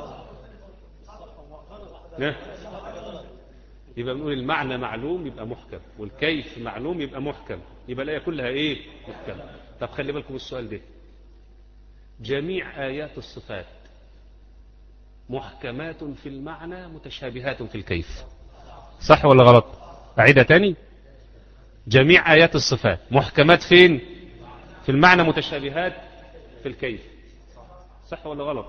Speaker 1: نه؟ يبقى بنقول المعنى معلوم يبقى محكم، والكيف معلوم يبقى محكم، يبقى الآية كلها ايه؟ محكم. طب خلي بالكم السؤال ده، جميع آيات الصفات محكمات في المعنى متشابهات في الكيف، صح ولا غلط؟ أعيدها تاني، جميع آيات الصفات محكمات فين؟ في المعنى متشابهات في الكيف، صح ولا غلط؟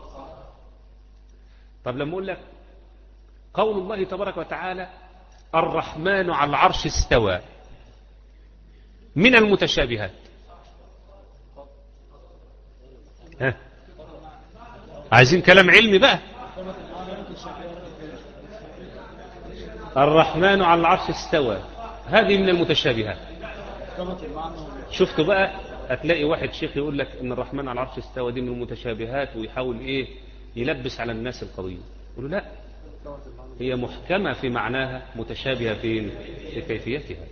Speaker 1: طب لما أقول لك قول الله تبارك وتعالى الرحمن على العرش استوى، من المتشابهات، ها؟ عايزين كلام علمي بقى. الرحمن على العرش استوى، هذه من المتشابهات. شفتوا بقى، هتلاقي واحد شيخ يقول لك ان الرحمن على العرش استوى دي من المتشابهات، ويحاول ايه يلبس على الناس القضية. يقولوا لا، هي محكمة في معناها، متشابهة فين؟ في كيفيتها.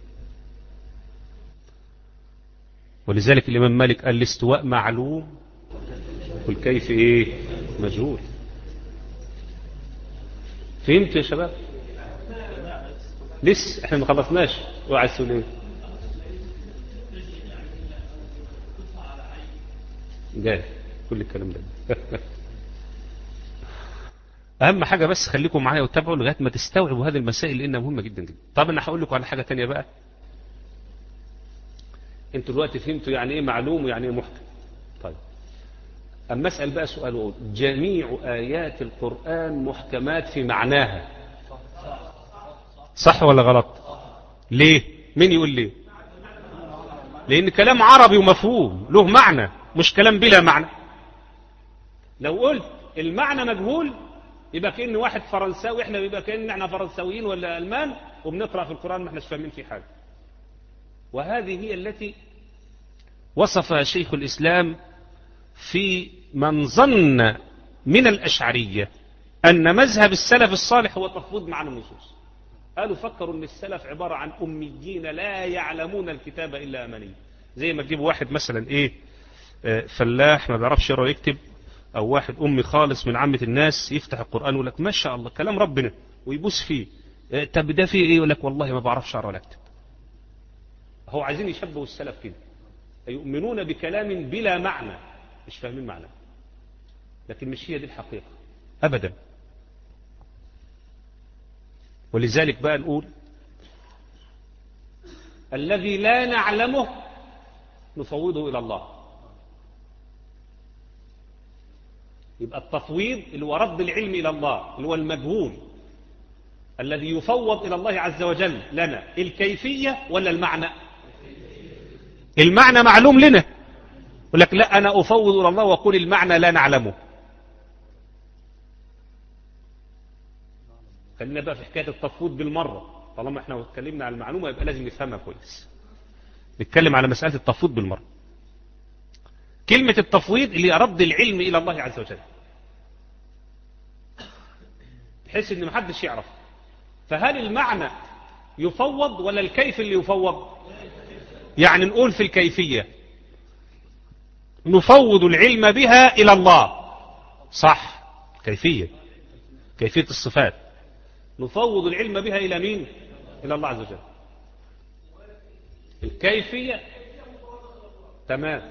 Speaker 1: ولذلك الإمام مالك قال الاستواء معلوم والكيف ايه؟ مجهول. فهمت يا شباب؟ لسه احنا ما خلصناش. اوعى السؤال جاي كل الكلام ده. اهم حاجه بس خليكم معايا وتابعوا لغايه ما تستوعبوا هذه المسائل لانها مهمه جدا جدا. طب انا هقول لكم على حاجه تانية بقى. انتوا دلوقتي فهمتوا يعني ايه معلوم ويعني ايه محكم. طيب اما اسال بقى سؤال واقول جميع ايات القران محكمات في معناها، صح ولا غلط؟ ليه؟ مين يقول ليه؟ لان كلام عربي ومفهوم له معنى، مش كلام بلا معنى. لو قلت المعنى مجهول يبقى كأن واحد فرنساوي، احنا يبقى كأن احنا فرنساويين ولا ألمان وبنقرأ في القرآن ما احناش فاهمين فيه حاجة. وهذه هي التي وصفها شيخ الإسلام في من ظن من الأشعرية أن مذهب السلف الصالح هو تفويض معنى النصوص. قالوا فكروا أن السلف عبارة عن أميين لا يعلمون الكتاب إلا أماني. زي ما تجيب واحد مثلا إيه فلاح ما بيعرفش يقرأ ويكتب، أو واحد أمي خالص من عامة الناس يفتح القرآن ويقول لك ما شاء الله كلام ربنا ويبوس فيه. طب ده فيه إيه؟ يقول لك والله ما بعرفش أقرأ ولا أكتب. هو عايزين يشبهوا السلف كده، يؤمنون بكلام بلا معنى مش فاهمين معنى، لكن مش هي دي الحقيقة أبدا. ولذلك بقى نقول الذي لا نعلمه نفوضه إلى الله. يبقى التفويض اللي هو رد العلم إلى الله، اللي هو المجهول الذي يفوض إلى الله عز وجل لنا. الكيفية ولا المعنى؟ المعنى معلوم لنا، يقول لك لا أنا أفوض إلى الله وأقول المعنى لا نعلمه. خلينا بقى في حكاية التفويض بالمرة، طالما احنا اتكلمنا على المعلومة يبقى لازم نفهمها كويس. نتكلم على مسألة التفويض بالمرة. كلمة التفويض اللي رد العلم إلى الله عز وجل، بحيث ان محدش يعرف. فهل المعنى يفوض ولا الكيف اللي يفوض؟ يعني نقول في الكيفية نفوض العلم بها إلى الله، صح؟ كيفية كيفية الصفات نفوض العلم بها إلى مين؟ إلى الله عز وجل. الكيفية تمام.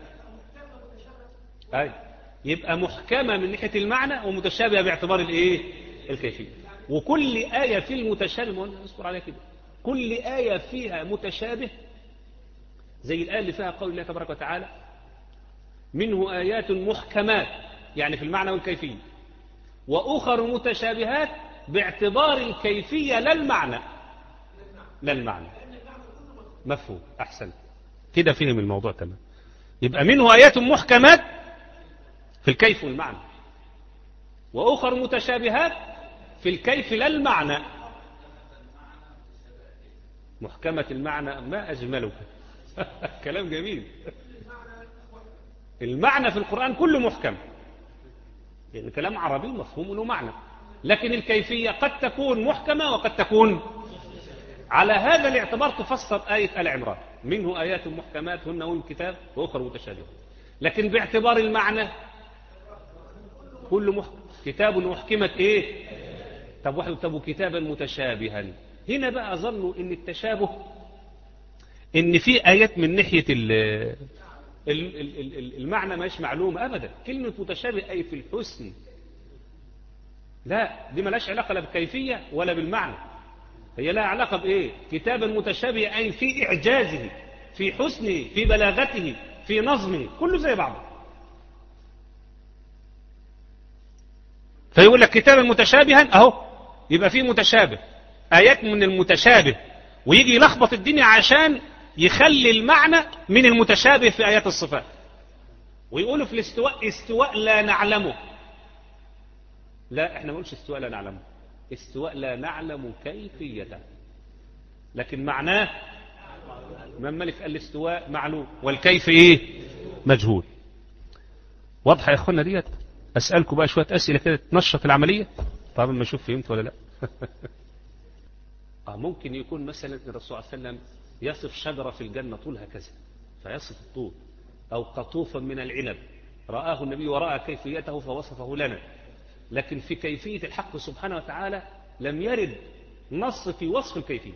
Speaker 1: أي يبقى محكمة من ناحية المعنى ومتشابهة باعتبار الايه؟ الكيفية. وكل آية في المتشابه نذكر عليها كده، كل آية فيها متشابه زي الآية اللي فيها قول الله تبارك وتعالى منه آيات محكمات، يعني في المعنى والكيفية، وأخر متشابهات باعتبار الكيفية لا المعنى. لا المعنى مفهوم. أحسن كده فهم الموضوع تمام. يبقى منه آيات محكمات في الكيف والمعنى، وأخر متشابهات في الكيف لا المعنى. محكمة المعنى ما أجمله. كلام جميل. المعنى في القرآن كله محكم، يعني كلام عربي مفهوم له معنى، لكن الكيفية قد تكون محكمة وقد تكون. على هذا الاعتبار تفسر آية آل عمران منه آيات محكمات هن أم الكتاب وأخر متشابهات. لكن باعتبار المعنى كل محكم. كتاب محكمة ايه؟ طب واحد طب كتابا متشابها. هنا بقى ظنوا ان التشابه ان في آيات من ناحية ال المعنى مش معلوم ابدا. كلمة متشابه اي في الحسن، لا دي ملاش علاقة لا بالكيفية ولا بالمعنى، هي لها علاقة بايه؟ كتابا متشابه اي في اعجازه، في حسنه، في بلاغته، في نظمه، كله زي بعضه. فيقول لك كتابا متشابها اهو، يبقى فيه متشابه، آيات من المتشابه، ويجي يلخبط الدنيا عشان يخلي المعنى من المتشابه في آيات الصفات. ويقولوا في الاستواء استواء لا نعلمه. لا احنا ما نقولش استواء لا نعلمه، استواء لا نعلم كيفيته، لكن معناه الإمام مالك قال الاستواء معلوم والكيف ايه؟ مجهول. واضحة يا اخوانا ديت؟ أسألكم بقى شوية أسئلة كده تنشط العملية. طبعا ما أشوف فهمت ولا لا. آه ممكن يكون مثلا الرسول صلى الله عليه وسلم يصف شجرة في الجنة طولها كذا فيصف الطول، أو قطوفا من العنب رآه النبي ورأى كيفيته فوصفه لنا. لكن في كيفية الحق سبحانه وتعالى لم يرد نص في وصف الكيفية.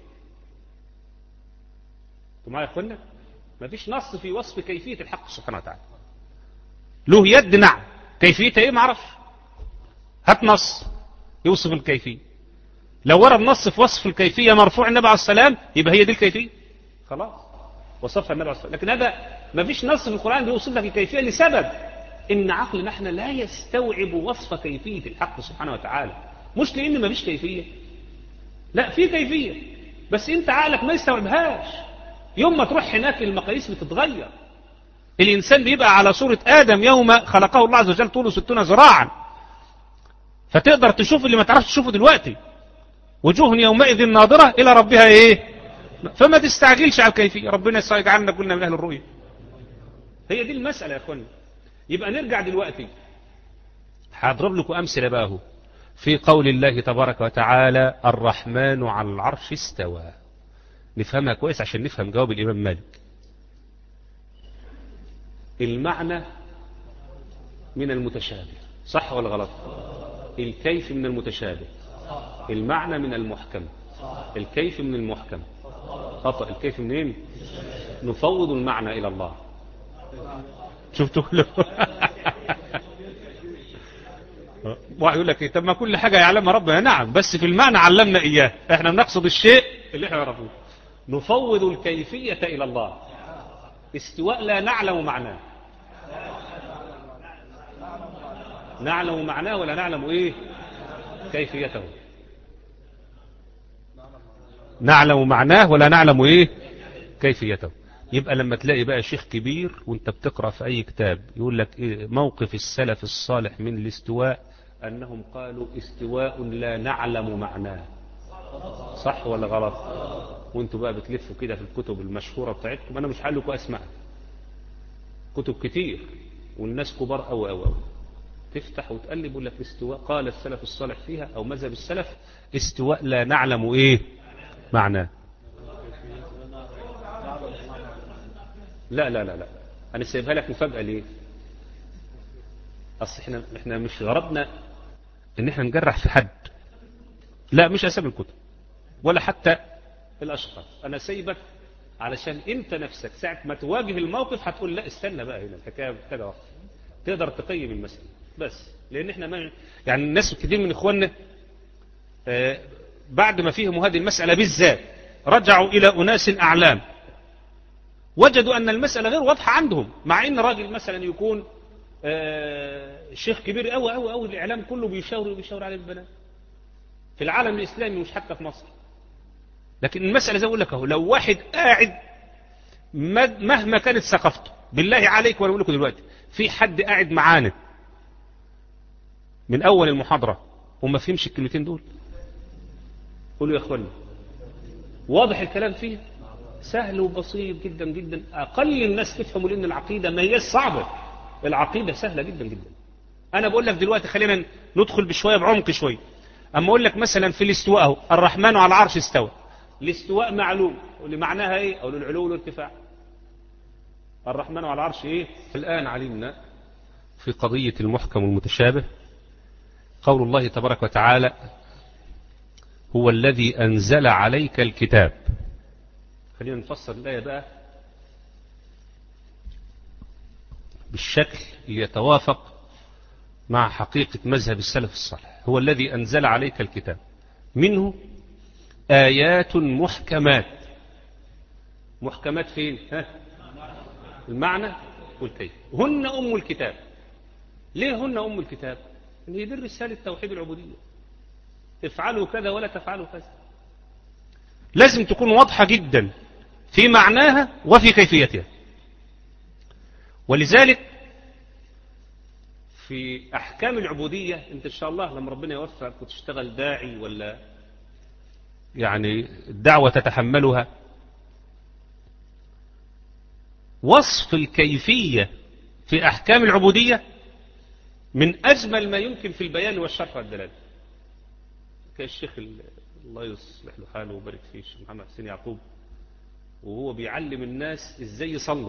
Speaker 1: انتوا معايا يا اخوانا؟ ما فيش نص في وصف كيفية الحق سبحانه وتعالى. له يد، نعم، كيفيتها ايه ما اعرفش. هات نص يوصف الكيفية. لو ورد نص في وصف الكيفية مرفوع النبي عليه السلام يبقى هي دي الكيفية، خلاص وصفها النبي عليه السلام. لكن هذا ما فيش نص في القرآن بيوصف لك الكيفية لسبب ان عقلنا احنا لا يستوعب وصف كيفية الحق سبحانه وتعالى. مش لان ما فيش كيفية، لا في كيفية، بس انت عقلك ما يستوعبهاش. يوم ما تروح هناك المقاييس بتتغير. الانسان بيبقى على صورة ادم يوم خلقه الله عز وجل طوله ستون ذراعا، فتقدر تشوف اللي ما تعرفش تشوفه دلوقتي. وجوه يومئذ ناظرة الى ربها ايه. فما تستعجلش على الكيفية، ربنا يجعلنا كلنا من اهل الرؤية. هي دي المسألة يا اخوانا. يبقى نرجع دلوقتي، هضرب لكم امثله بقى اهو في قول الله تبارك وتعالى الرحمن على العرش استوى. نفهمها كويس عشان نفهم جواب الامام مالك. المعنى من المتشابه، صح ولا غلط؟ الكيف من المتشابه، المعنى من المحكم، الكيف من المحكم. خطأ. الكيف منين؟ نفوض المعنى الى الله. شفتوا كله؟ واحد يقول لك إيه؟ طب ما كل حاجة يعلمها ربنا. نعم، بس في المعنى علمنا إياه. احنا بنقصد الشيء اللي احنا نعرفه. نفوض الكيفية إلى الله. استواء لا نعلم معناه. نعلم معناه ولا نعلم ايه كيفيته؟ نعلم معناه ولا نعلم ايه كيفيته. يبقى لما تلاقي بقى شيخ كبير وانت بتقرأ في اي كتاب يقول لك إيه موقف السلف الصالح من الاستواء، انهم قالوا استواء لا نعلم معناه. صح ولا غلط؟ وانتوا بقى بتلفوا كده في الكتب المشهورة بتاعتكم. انا مش هقول لكم اسماء، كتب كتير والناس كبار قوي قوي قوي، تفتح وتقلب يقول لك استواء قال السلف الصالح فيها او مذهب السلف استواء لا نعلم ايه معناه. لا لا لا لا، انا سايبها لك مفاجأة. ليه؟ اصل احنا احنا مش غرضنا ان احنا نجرح في حد، لا مش اسامي الكتب ولا حتى الاشخاص. انا سايبك علشان انت نفسك ساعة ما تواجه الموقف هتقول لا استنى بقى، هنا الحكاية محتاجة وقت، تقدر تقيم المسألة. بس لان احنا ما يعني الناس كتير من اخواننا آه بعد ما فهموا هذه المسألة بالذات رجعوا الى اناس اعلام، وجدوا ان المسألة غير واضحة عندهم، مع ان راجل مثلا يكون آه شيخ كبير قوي قوي قوي، الاعلام كله بيشاور وبيشاور عليه البنات في العالم الاسلامي مش حتى في مصر. لكن المسألة زي اقول لك اهو، لو واحد قاعد مهما كانت ثقافته، بالله عليك وانا اقول لكم دلوقتي في حد قاعد معانا من اول المحاضرة وما فهمش الكلمتين دول؟ قولوا يا اخوانا، واضح الكلام فيه، سهل وبسيط جدا جدا. اقل الناس تفهموا لان العقيدة ما هي صعبة، العقيدة سهلة جدا جدا. انا بقول لك دلوقتي خلينا ندخل بشوية بعمق شوية. اما اقول لك مثلا في الاستواء اهو الرحمن على العرش استوى، الاستواء معلوم، واللي معناها ايه؟ او العلو والارتفاع. الرحمن على العرش ايه؟ الان علمنا في قضية المحكم والمتشابه قول الله تبارك وتعالى هو الذي انزل عليك الكتاب. خلينا نفسر الآية بقى بالشكل يتوافق مع حقيقة مذهب السلف الصالح. هو الذي أنزل عليك الكتاب منه آيات محكمات. محكمات فين؟ ها؟ المعنى والكيف. هن أم الكتاب. ليه هن أم الكتاب؟ إن هي دي رسالة توحيد العبودية، افعلوا كذا ولا تفعلوا كذا. لازم تكون واضحة جدا في معناها وفي كيفيتها. ولذلك في أحكام العبودية أنت إن شاء الله لما ربنا يوفقك وتشتغل داعي ولا يعني الدعوة تتحملها، وصف الكيفية في أحكام العبودية من أجمل ما يمكن في البيان والشرح والدلالة. كالشيخ الله يصلح له حاله وبارك فيه الشيخ محمد حسين يعقوب، وهو بيعلم الناس ازاي يصلوا،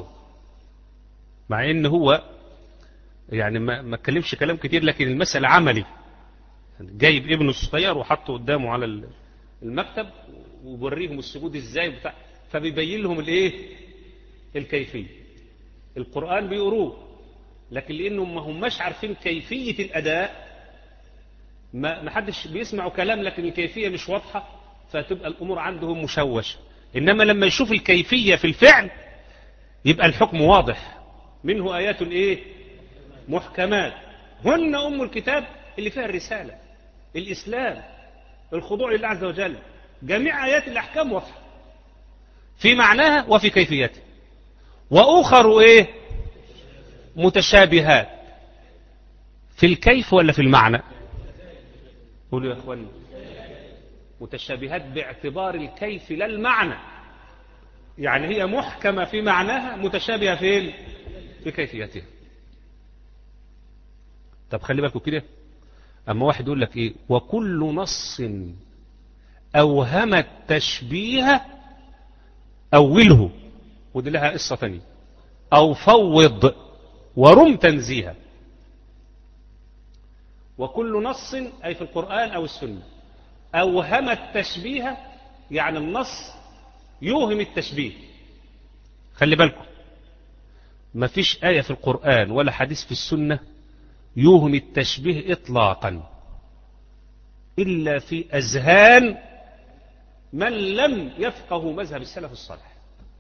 Speaker 1: مع ان هو يعني ما ما اتكلمش كلام كتير، لكن المسألة عملي. جايب ابنه الصغير وحطه قدامه على المكتب وبوريهم السجود ازاي بتاع، فبيبين لهم الايه الكيفية. القرآن بيقروه، لكن لانهم ما هماش عارفين كيفية الاداء، ما ما حدش بيسمعوا كلام لكن الكيفية مش واضحة، فتبقى الامور عندهم مشوشة. انما لما يشوف الكيفية في الفعل يبقى الحكم واضح. منه ايات ايه محكمات هن ام الكتاب، اللي فيها الرسالة، الاسلام، الخضوع لله عز وجل. جميع ايات الاحكام واضحة في معناها وفي كيفيتها. واخر ايه متشابهات في الكيف ولا في المعنى؟ قولوا يا اخواني. متشابهات باعتبار الكيف لا المعنى، يعني هي محكمة في معناها، متشابهة فين؟ في كيفيتها. طب خلي بالكم كده، اما واحد يقول لك ايه وكل نص اوهم التشبيه اوله، ودي لها قصة ثانية، او فوض ورم تنزيها. وكل نص اي في القرآن او السنة اوهم التشبيه، يعني النص يوهم التشبيه. خلي بالكم، ما فيش آية في القرآن ولا حديث في السنة يوهم التشبيه إطلاقا إلا في أذهان من لم يفقه مذهب السلف الصالح.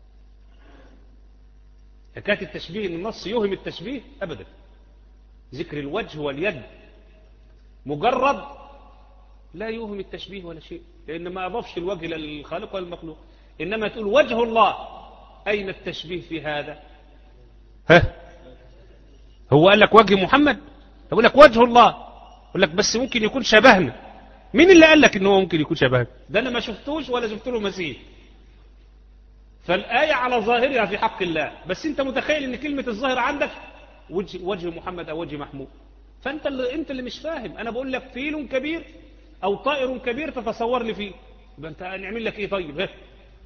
Speaker 1: حكاية التشبيه إن النص يوهم التشبيه أبدا. ذكر الوجه واليد مجرد لا يوهم التشبيه ولا شيء، لأن ما أضافش الوجه للخالق والمخلوق. إنما تقول وجه الله، أين التشبيه في هذا؟ ها، هو قال لك وجه محمد؟ يقول لك وجه الله، يقول لك بس ممكن يكون شبهنا. مين اللي قال لك إنه ممكن يكون شبهنا؟ ده أنا ما شفتوش ولا شفت له مثيل. فالآية على ظاهرها في حق الله، بس أنت متخيل إن كلمة الظاهر عندك وجه, وجه محمد أو وجه محمود. فأنت اللي أنت اللي مش فاهم. أنا بقول لك فيل كبير أو طائر كبير تتصور لي فيه، يبقى أنت نعمل لك إيه طيب؟ ها؟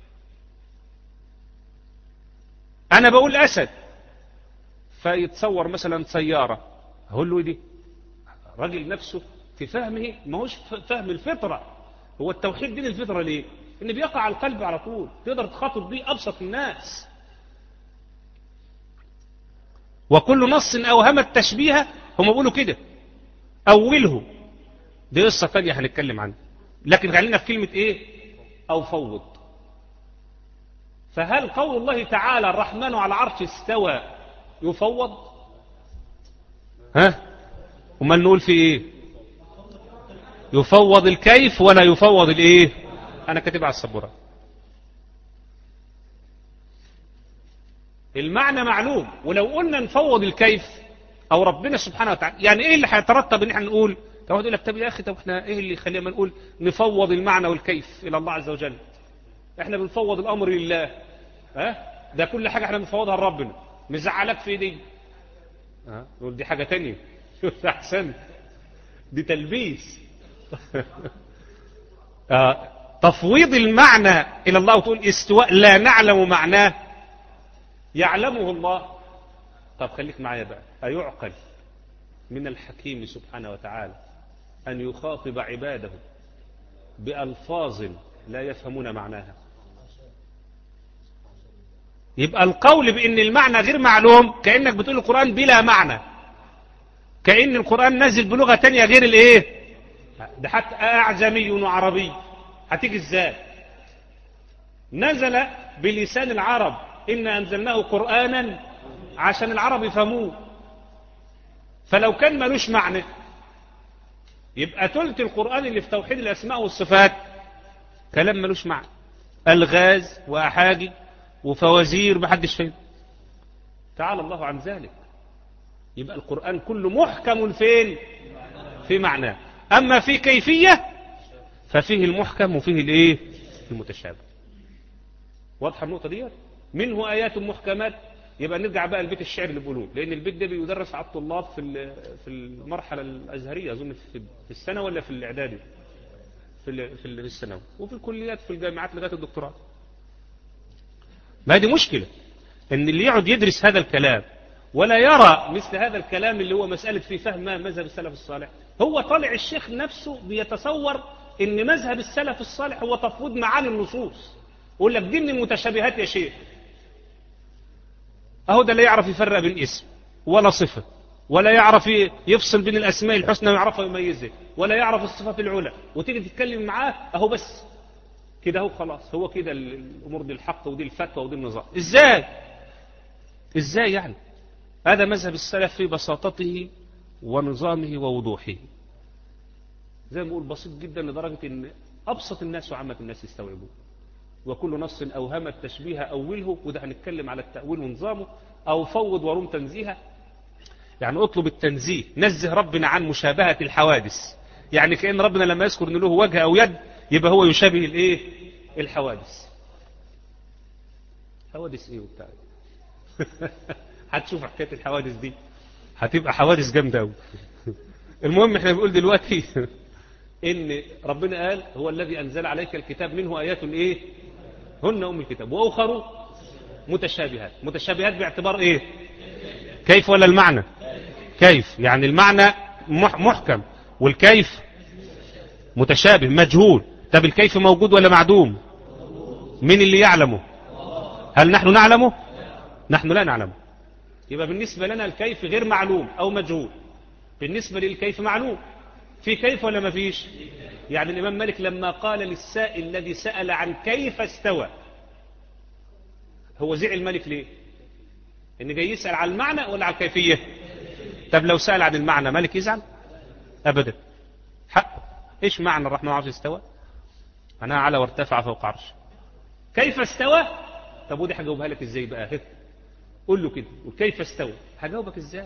Speaker 1: أنا بقول أسد فيتصور مثلا سيارة، هقول له دي راجل نفسه في فهمه ما هوش فهم الفطرة. هو التوحيد دين الفطرة ليه؟ إن بيقع على القلب على طول، تقدر تخاطب بيه أبسط الناس. وكل نص أوهم التشبيه، هم بيقولوا كده أوله، دي قصة ثانية هنتكلم عنها، لكن خلينا في كلمة إيه؟ أو فوض. فهل قول الله تعالى الرحمن على العرش استوى يفوض؟ ها؟ وما نقول في إيه؟ يفوض الكيف ولا يفوض الإيه؟ أنا كاتب على السبورة. المعنى معلوم، ولو قلنا نفوض الكيف أو ربنا سبحانه وتعالى، يعني إيه اللي هيترتب إن احنا نقول؟ طب يقول لك طب يا أخي، طب احنا إيه اللي يخلينا نقول نفوض المعنى والكيف إلى الله عز وجل؟ احنا بنفوض الأمر لله، ها؟ ده كل حاجة احنا بنفوضها لربنا، مزعلك في دي؟ ها؟ نقول دي حاجة تانية. شوف أحسن، دي تلبيس. آه. تفويض المعنى إلى الله وتقول استواء لا نعلم معناه، يعلمه الله. طب خليك معايا بقى، أيعقل من الحكيم سبحانه وتعالى أن يخاطب عباده بألفاظ لا يفهمون معناها؟ يبقى القول بأن المعنى غير معلوم كأنك بتقول القرآن بلا معنى، كأن القرآن نزل بلغة تانية غير الايه ده، حتى أعجمي وعربي. هتيجي ازاي؟ نزل بلسان العرب، إنا أنزلناه قرآنا عشان العرب يفهموه. فلو كان ملوش معنى يبقى تلت القرآن اللي في توحيد الأسماء والصفات كلام ملوش معنى، ألغاز وأحاجي وفوازير محدش فهم. تعالى الله عن ذلك. يبقى القرآن كله محكم فين؟ في معناه. أما في كيفية ففيه المحكم وفيه الايه المتشابه. واضحة النقطة دي؟ منه آيات محكمات. يبقى نرجع بقى لبيت الشعر اللي بيقولوه، لأن البيت ده بيدرس على الطلاب في في المرحلة الأزهرية، أظن في السنة ولا في الإعدادي، في في الثانوي، وفي الكليات في الجامعات لغاية الدكتوراه. ما دي مشكلة، إن اللي يقعد يدرس هذا الكلام ولا يرى مثل هذا الكلام اللي هو مسألة في فهم مذهب السلف الصالح. هو طالع الشيخ نفسه بيتصور ان مذهب السلف الصالح هو تفويض معاني النصوص، يقول لك دي من المتشابهات يا شيخ. اهو ده لا يعرف يفرق بين اسم ولا صفة، ولا يعرف يفصل بين الاسماء الحسنى ويعرفها ويميزها، ولا يعرف الصفات العلى، وتيجي تتكلم معاه اهو بس كده اهو خلاص، هو كده الامور دي الحق ودي الفتوى ودي النظام. ازاي ازاي يعني؟ هذا مذهب السلف في بساطته ونظامه ووضوحه، زي ما بقول بسيط جدا لدرجة ان ابسط الناس وعامة الناس يستوعبوه. وكل نص اوهم التشبيه اوله، وده هنتكلم على التأويل ونظامه. او فوض وروم تنزيها، يعني اطلب التنزيه، نزه ربنا عن مشابهة الحوادث. يعني كأن ربنا لما يذكر ان له وجه او يد يبقى هو يشابه الايه؟ الحوادث. حوادث ايه وبتاع هتشوف حكاية الحوادث دي هتبقى حوادث جامدة قوي. المهم احنا بنقول دلوقتي ان ربنا قال هو الذي انزل عليك الكتاب منه ايات ايه؟ هن ام الكتاب واخر متشابهات. متشابهات باعتبار ايه؟ كيف ولا المعنى؟ كيف يعني المعنى محكم والكيف متشابه مجهول. طب الكيف موجود ولا معدوم؟ مين اللي يعلمه؟ هل نحن نعلمه؟ نحن لا نعلمه. يبقى بالنسبة لنا الكيف غير معلوم او مجهول. بالنسبة للكيف معلوم. في كيف ولا ما فيش؟ يعني الامام مالك لما قال للسائل الذي سأل عن كيف استوى، هو زعل مالك ليه؟ ان جاي يسأل عن المعنى ولا عن الكيفية؟ طب لو سأل عن المعنى مالك يزعل؟ ابدا. حق. ايش معنى الرحمن عرش استوى؟ انا على وارتفع فوق عرش. كيف استوى؟ طب ودي هجاوبها لك ازاي بقى؟ قول له كده وكيف استوى، هجاوبك ازاي؟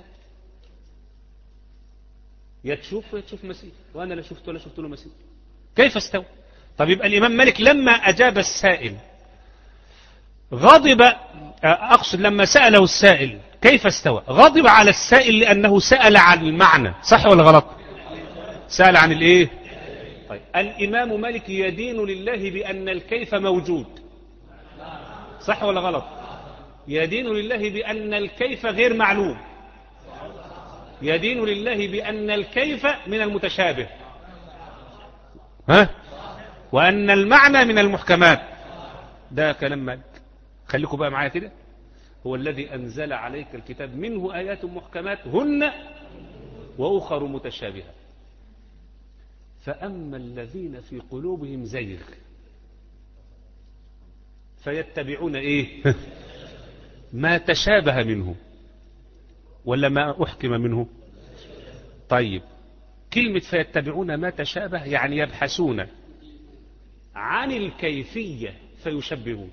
Speaker 1: يا تشوف يا تشوف مسيح، وانا لا شفت ولا شفت له مسيح. كيف استوى؟ طب يبقى الامام مالك لما اجاب السائل غضب، اقصد لما سأله السائل كيف استوى غضب على السائل لانه سأل عن المعنى، صح ولا غلط؟ سأل عن الايه؟ طيب الامام مالك يدين لله بان الكيف موجود، صح ولا غلط؟ يدين لله بان الكيف غير معلوم، يدين لله بان الكيف من المتشابه، ها؟ وان المعنى من المحكمات. ده كلام مالك. خليكم بقى معايا كده. هو الذي انزل عليك الكتاب منه ايات محكمات هن واخر متشابهات فاما الذين في قلوبهم زيغ فيتبعون ايه؟ ما تشابه منه ولا ما احكم منه؟ طيب كلمة فيتبعون ما تشابه يعني يبحثون عن الكيفية فيشبهون.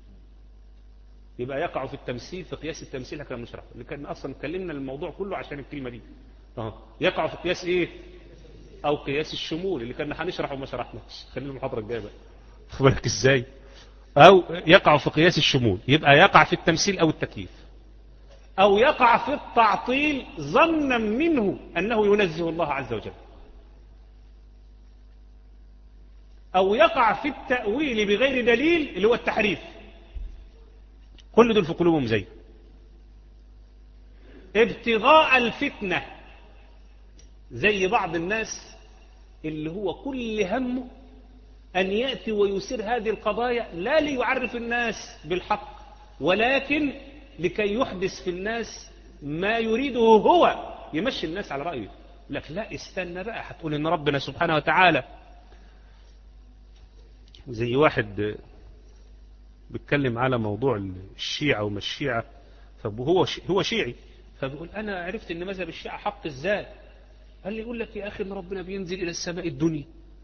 Speaker 1: يبقى يقع في التمثيل، في قياس التمثيل هكذا نشرح، اللي كان اصلا اتكلمنا الموضوع كله عشان الكلمة دي. اه يقع في قياس ايه؟ او قياس الشمول اللي كنا هنشرحه وما شرحناش، خلينا المحاضرة الجاية بقى. خد بالك ازاي؟ او يقع في قياس الشمول، يبقى يقع في التمثيل او التكييف، او يقع في التعطيل ظنا منه انه ينزه الله عز وجل، او يقع في التأويل بغير دليل اللي هو التحريف. كل دول في قلوبهم زي ابتغاء الفتنة، زي بعض الناس اللي هو كل همه أن يأتي ويسير هذه القضايا لا ليعرف الناس بالحق ولكن لكي يحدث في الناس ما يريده هو، يمشي الناس على رأيه. لك لا استنى بقى، هتقول إن ربنا سبحانه وتعالى زي واحد بيتكلم على موضوع الشيعة وما الشيعة، فهو هو شيعي فبيقول أنا عرفت إن مذهب الشيعة حق إزاي؟ قال لي يقول لك يا أخي إن ربنا بينزل إلى السماء الدنيا.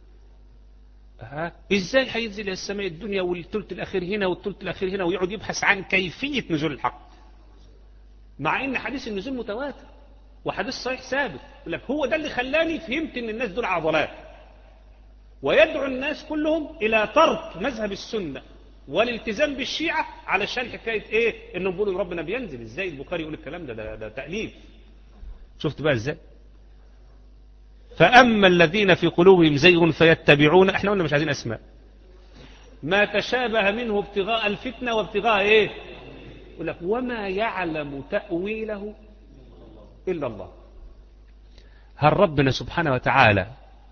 Speaker 1: ها ازاي هينزل الى السماء الدنيا والثلث الاخير هنا والثلث الاخير هنا، ويقعد يبحث عن كيفية نزول الحق، مع ان حديث النزول متواتر وحديث صحيح ثابت. يقول لك هو ده اللي خلاني فهمت ان الناس دول عضلات، ويدعو الناس كلهم الى ترك مذهب السنة والالتزام بالشيعة علشان حكاية ايه؟ انهم بيقولوا ربنا بينزل. ازاي البخاري يقول الكلام ده؟ ده, ده تأليف. شفت بقى ازاي؟ فأما الذين في قلوبهم زيغ فيتبعون، احنا قلنا مش عايزين اسماء، ما تشابه منه ابتغاء الفتنة وابتغاء ايه؟ يقول لك وما يعلم تأويله إلا الله. هل ربنا سبحانه وتعالى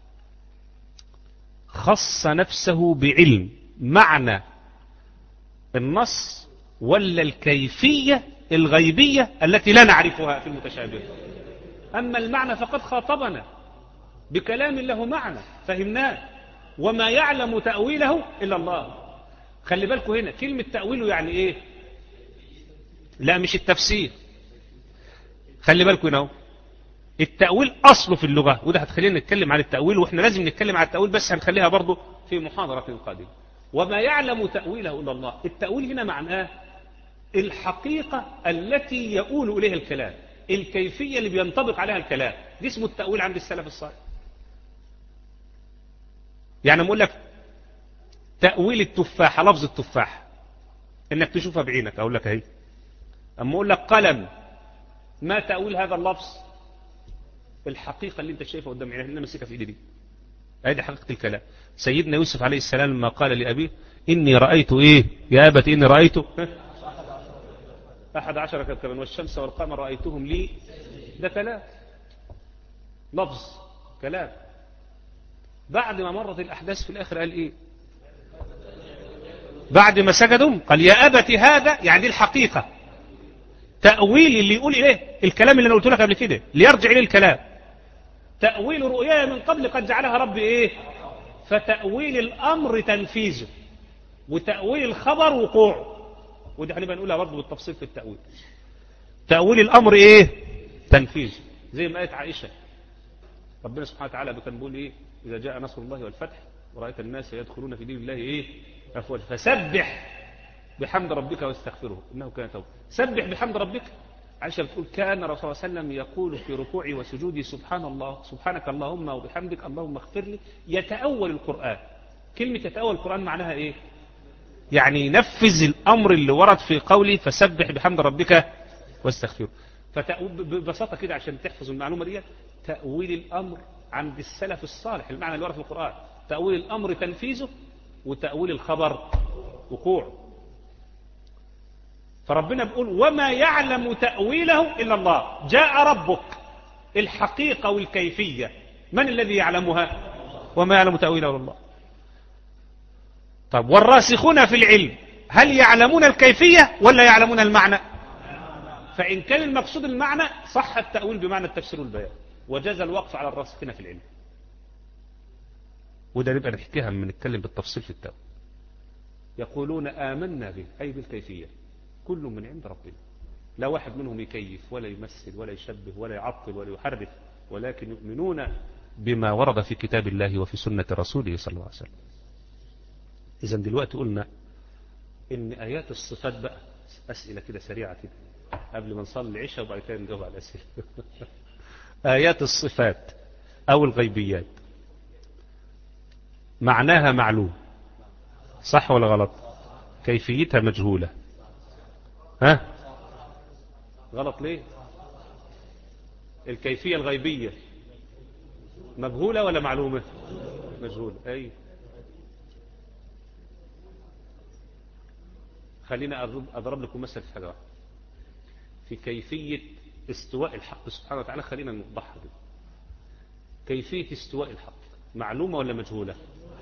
Speaker 1: خص نفسه بعلم معنى النص ولا الكيفية الغيبية التي لا نعرفها في المتشابه؟ أما المعنى فقد خاطبنا بكلام له معنى فهمناه. وما يعلم تأويله إلا الله. خلي بالكم هنا كلمة تأويله يعني إيه؟ لا مش التفسير. خلي بالكم هنا التأويل أصله في اللغة، وده هتخلينا نتكلم عن التأويل، وإحنا لازم نتكلم عن التأويل بس هنخليها برضه في محاضرة قادمة. وما يعلم تأويله إلا الله. التأويل هنا معناه الحقيقة التي يؤول إليها الكلام، الكيفية اللي بينطبق عليها الكلام، دي اسمه التأويل عند السلف الصالح. يعني أقول لك تأويل التفاحة، لفظ التفاحة إنك تشوفها بعينك، أقول لك أهي. أما أقول لك قلم، ما تأويل هذا اللفظ؟ الحقيقة اللي أنت شايفها قدام عينك، اللي ماسكها في إيدي دي، هذه حقيقة الكلام. سيدنا يوسف عليه السلام لما قال لأبيه إني رأيت إيه يا أبت إني رأيت أحد عشر كوكبا والشمس والقمر رأيتهم لي، ده كلام، لفظ كلام. بعد ما مرت الأحداث في الآخر قال إيه؟ بعد ما سجدوا قال يا أبت هذا، يعني دي الحقيقة، تأويل اللي يقول إليه الكلام اللي أنا قلت لك قبل كده ليرجع إليه الكلام. تأويل رؤياي من قبل قد جعلها ربي إيه؟ فتأويل الأمر تنفيذه، وتأويل الخبر وقوعه، ودي هنبقى نقولها برضه بالتفصيل في التأويل. تأويل الأمر إيه؟ تنفيذه، زي ما قالت عائشة ربنا سبحانه وتعالى كان بيقول إيه؟ إذا جاء نصر الله والفتح ورأيت الناس يدخلون في دين الله إيه؟ أفواجا فسبح بحمد ربك واستغفره إنه كان توابا. سبح بحمد ربك. عائشة بتقول كان الرسول صلى الله عليه وسلم يقول في ركوعي وسجودي سبحان الله سبحانك اللهم وبحمدك اللهم اغفر لي. يتأول القرآن. كلمة يتأول القرآن معناها إيه؟ يعني ينفذ الأمر اللي ورد في قولي فسبح بحمد ربك واستغفره. فببساطة كده عشان تحفظوا المعلومة دي، تأويل الأمر عند السلف الصالح المعنى اللي ورد في القرآن، تأويل الأمر تنفيذه، وتأويل الخبر وقوعه. فربنا بيقول وما يعلم تأويله إلا الله. جاء ربك، الحقيقة والكيفية من الذي يعلمها؟ وما يعلم تأويله إلا الله. طب والراسخون في العلم هل يعلمون الكيفية ولا يعلمون المعنى؟ فإن كان المقصود المعنى صح التأويل بمعنى التفسير والبيان، وجاز الوقف على الراسخين في العلم. وده نبقى نحكيها من نتكلم بالتفصيل في التأويل. يقولون آمنا به أي بالكيفية كل من عند ربنا، لا واحد منهم يكيف ولا يمثل ولا يشبه ولا يعطل ولا يحرف، ولكن يؤمنون بما ورد في كتاب الله وفي سنة رسوله صلى الله عليه وسلم. إذا دلوقتي قلنا إن آيات الصفات بقى أسئلة كده سريعة كده قبل ما نصلي العشاء وبعد كده نجاوب على الأسئلة. آيات الصفات أو الغيبيات معناها معلوم، صح ولا غلط؟ كيفيتها مجهولة. ها؟ غلط ليه؟ الكيفية الغيبية مجهولة ولا معلومة؟ مجهولة. أي خلينا أضرب لكم مثل في حاجة واحدة في كيفية استواء الحق سبحانه وتعالى. خلينا نوضحها دي. كيفية استواء الحق معلومة ولا مجهولة؟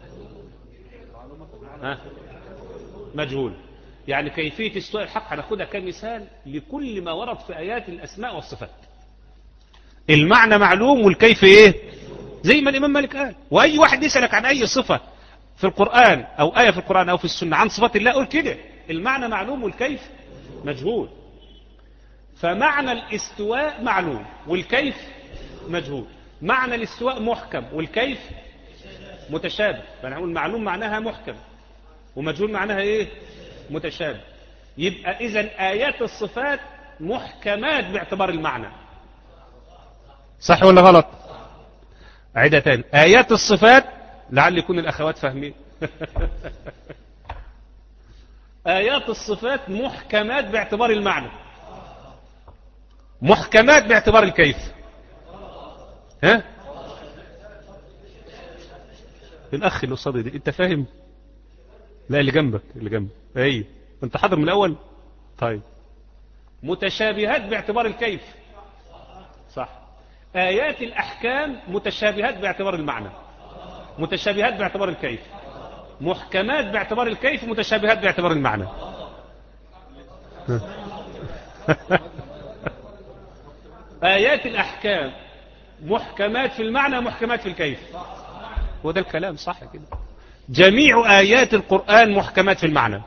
Speaker 1: ها؟ مجهول. يعني كيفية استواء الحق هناخدها كمثال لكل ما ورد في آيات الأسماء والصفات. المعنى معلوم والكيف إيه؟ زي ما الإمام مالك قال. وأي واحد يسألك عن أي صفة في القرآن أو آية في القرآن أو في السنة عن صفات الله قول كده، المعنى معلوم والكيف مجهول. فمعنى الاستواء معلوم والكيف مجهول. معنى الاستواء محكم والكيف متشابه. فنقول معلوم معناها محكم ومجهول معناها ايه؟ متشابه. يبقى اذا آيات الصفات محكمات باعتبار المعنى، صح ولا غلط؟ أعيدها تاني. آيات الصفات لعل يكون الأخوات فاهمين. آيات الصفات محكمات باعتبار المعنى، محكمات باعتبار الكيف. ها؟ الأخ اللي قصادي دي أنت فاهم؟ لا اللي جنبك اللي جنبك. أيوه أنت حاضر من الأول؟ طيب متشابهات باعتبار الكيف. صح. آيات الأحكام متشابهات باعتبار المعنى، متشابهات باعتبار الكيف. محكمات باعتبار الكيف، متشابهات باعتبار المعنى. آيات الأحكام محكمات في المعنى، محكمات في الكيف. وده الكلام صح كده. جميع آيات القرآن محكمات في المعنى،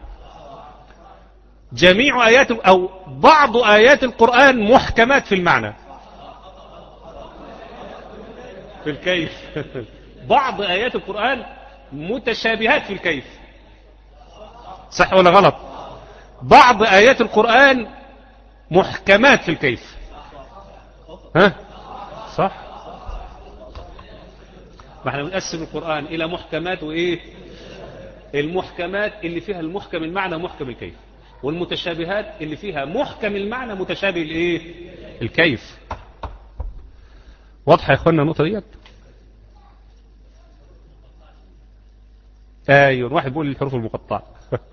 Speaker 1: جميع آيات أو بعض آيات القرآن محكمات في المعنى، في الكيف. بعض آيات القرآن متشابهات في الكيف. صح ولا غلط؟ بعض آيات القرآن محكمات في الكيف. ها صح. ما احنا بنقسم القرآن إلى محكمات وإيه. المحكمات اللي فيها المحكم المعنى محكم الكيف، والمتشابهات اللي فيها محكم المعنى متشابه الايه الكيف. واضحه يا اخوانا النقطه ديت؟ ايوه. واحد بيقول الحروف المقطعه.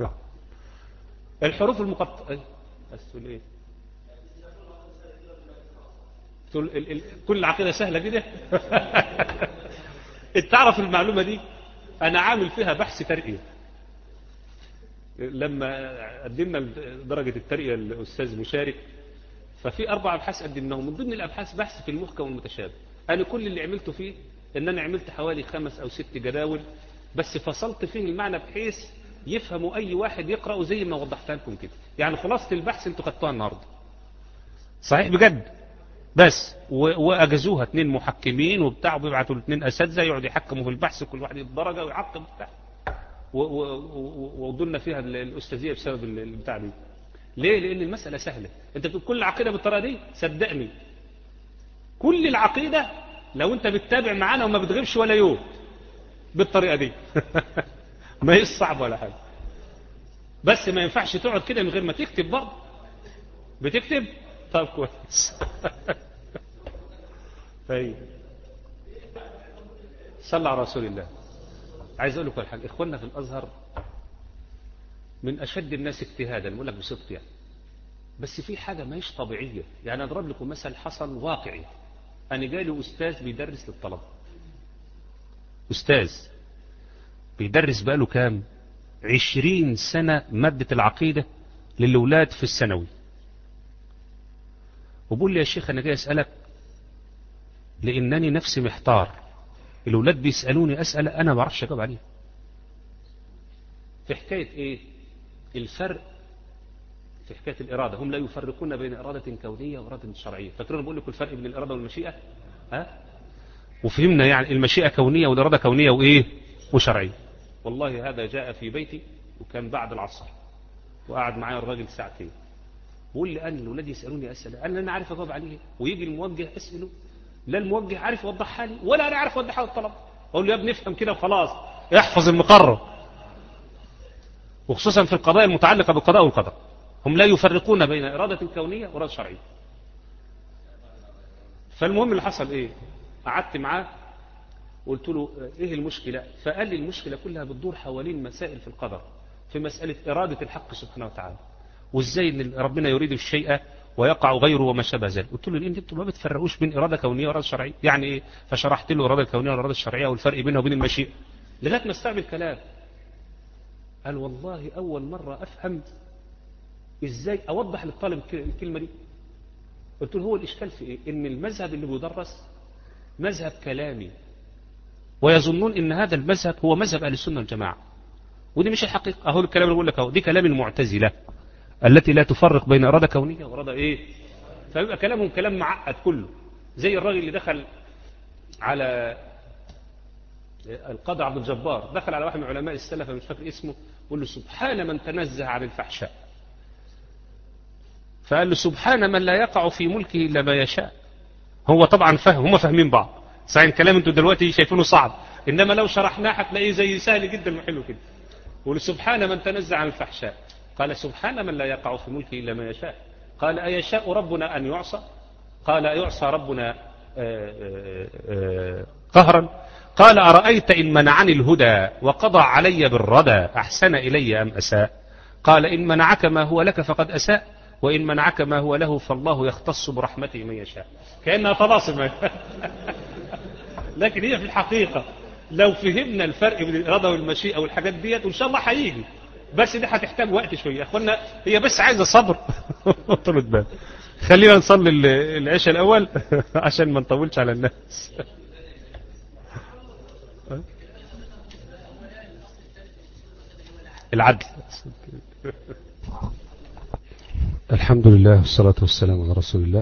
Speaker 1: الحروف المقطعه بس تقول ايه؟ تقول ال... ال... كل العقيده سهله كده. انت تعرف المعلومه دي انا عامل فيها بحث ترقيه. لما قدمنا درجة الترقية الأستاذ مشارك، ففي أربع أبحاث قدمناهم، من ضمن الأبحاث بحث في المحكم والمتشابه. أنا كل اللي عملته فيه إن أنا عملت حوالي خمس أو ست جداول، بس فصلت فيه المعنى بحيث يفهموا أي واحد يقرأه زي ما وضحتها لكم كده. يعني خلاصة البحث أنتوا خدتوها النهاردة صحيح بجد. بس وأجازوها اثنين محكمين وبتاع، وبيبعتوا الاثنين أساتذة يقعدوا يحكموا في البحث، كل واحد يدرجة ويعقب بتاع، ووضلنا فيها الأستاذية بسبب البتاع دي. ليه؟ لأن المسألة سهلة. أنت بتقول كل العقيدة بالطريقة دي، صدقني كل العقيدة لو أنت بتتابع معانا وما بتغيبش ولا يوم بالطريقة دي. ما هي صعب ولا حاجة، بس ما ينفعش تقعد كده من غير ما تكتب برضه. بتكتب؟ طب كويس. طيب صلى على رسول الله. عايز اقول لكم الحاجه، اخواننا في الازهر من اشد الناس اجتهادا، بقول لك بصدق يعني، بس في حاجه ما هيش طبيعيه. يعني اضرب لكم مثل حصل واقعي. انا جالي استاذ بيدرس للطلبه، استاذ بيدرس بقاله كام عشرين سنه ماده العقيده للاولاد في الثانوي، وبقول لي يا شيخ انا جاي اسالك لانني نفسي محتار، الأولاد بيسألوني أسئلة أنا ما أعرفش أجاوب عليها. في حكاية إيه؟ الفرق في حكاية الإرادة. هم لا يفرقون بين إرادة كونية وإرادة شرعية. فاكرين بقول لكم الفرق بين الإرادة والمشيئة؟ ها؟ وفهمنا يعني المشيئة كونية والإرادة كونية وإيه؟ وشرعية. والله هذا جاء في بيتي وكان بعد العصر، وقعد معايا الراجل ساعتين، بقول لي أنا الأولاد يسألوني أسئلة أنا أنا عارف أجاوب عليها، ويجي الموجه أسأله لا الموجه عارف يوضحها لي ولا انا عارف اوضحها للطلبه. اقول له يا ابني افهم كده وخلاص، احفظ المقرر، وخصوصا في القضايا المتعلقه بالقضاء والقدر. هم لا يفرقون بين اراده كونيه واراده شرعيه. فالمهم اللي حصل ايه؟ قعدت معاه وقلت له ايه المشكله؟ فقال لي المشكله كلها بتدور حوالين مسائل في القدر، في مساله اراده الحق سبحانه وتعالى، وازاي ان ربنا يريد الشيء ويقع غيره وما شابه ذلك. قلت له ان انتوا ما بتفرقوش بين اراده كونيه واراده شرعيه. يعني ايه؟ فشرحت له الاراده الكونيه والاراده الشرعيه والفرق بينها وبين المشيئه لغايه ما استوعب الكلام. قال والله اول مره افهم ازاي اوضح للطالب الكلمه دي. قلت له هو الاشكال في ايه؟ ان المذهب اللي بيدرس مذهب كلامي، ويظنون ان هذا المذهب هو مذهب اهل السنه والجماعه، ودي مش الحقيقه. اهو الكلام اللي بقول لك اهو دي كلام المعتزله التي لا تفرق بين إرادة كونية وإرادة إيه. فيبقى كلامهم كلام معقد كله، زي الراجل اللي دخل على القاضي عبد الجبار، دخل على واحد من علماء السلف مش فاكر اسمه، وقال له سبحان من تنزه عن الفحشاء. فقال له سبحان من لا يقع في ملكه إلا ما يشاء. هو طبعا فهم، هم فاهمين بعض صحيح. كلام انتوا دلوقتي شايفينه صعب، انما لو شرحناه هتلاقيه زي سهل جدا وحلو كده. وقال سبحان من تنزه عن الفحشاء، قال سبحان من لا يقع في ملكه إلا ما يشاء. قال أيشاء ربنا أن يعصى؟ قال أيعصى ربنا قهرا؟ قال أرأيت إن منعني الهدى وقضى علي بالردى أحسن إلي أم أساء؟ قال إن منعك ما هو لك فقد أساء، وإن منعك ما هو له فالله يختص برحمته من يشاء. كأنها طلاسم. لكن هي في الحقيقة لو فهمنا الفرق بين الإرادة والمشيئة والحاجات ديت وإن شاء الله هيجي، بس دي هتحتاج وقت شوية يا أخوانا، هي بس عايزة صبر. طولة بال. خلينا نصلي العشاء الأول عشان ما نطولش على الناس. العدل. الحمد لله والصلاة والسلام على رسول الله.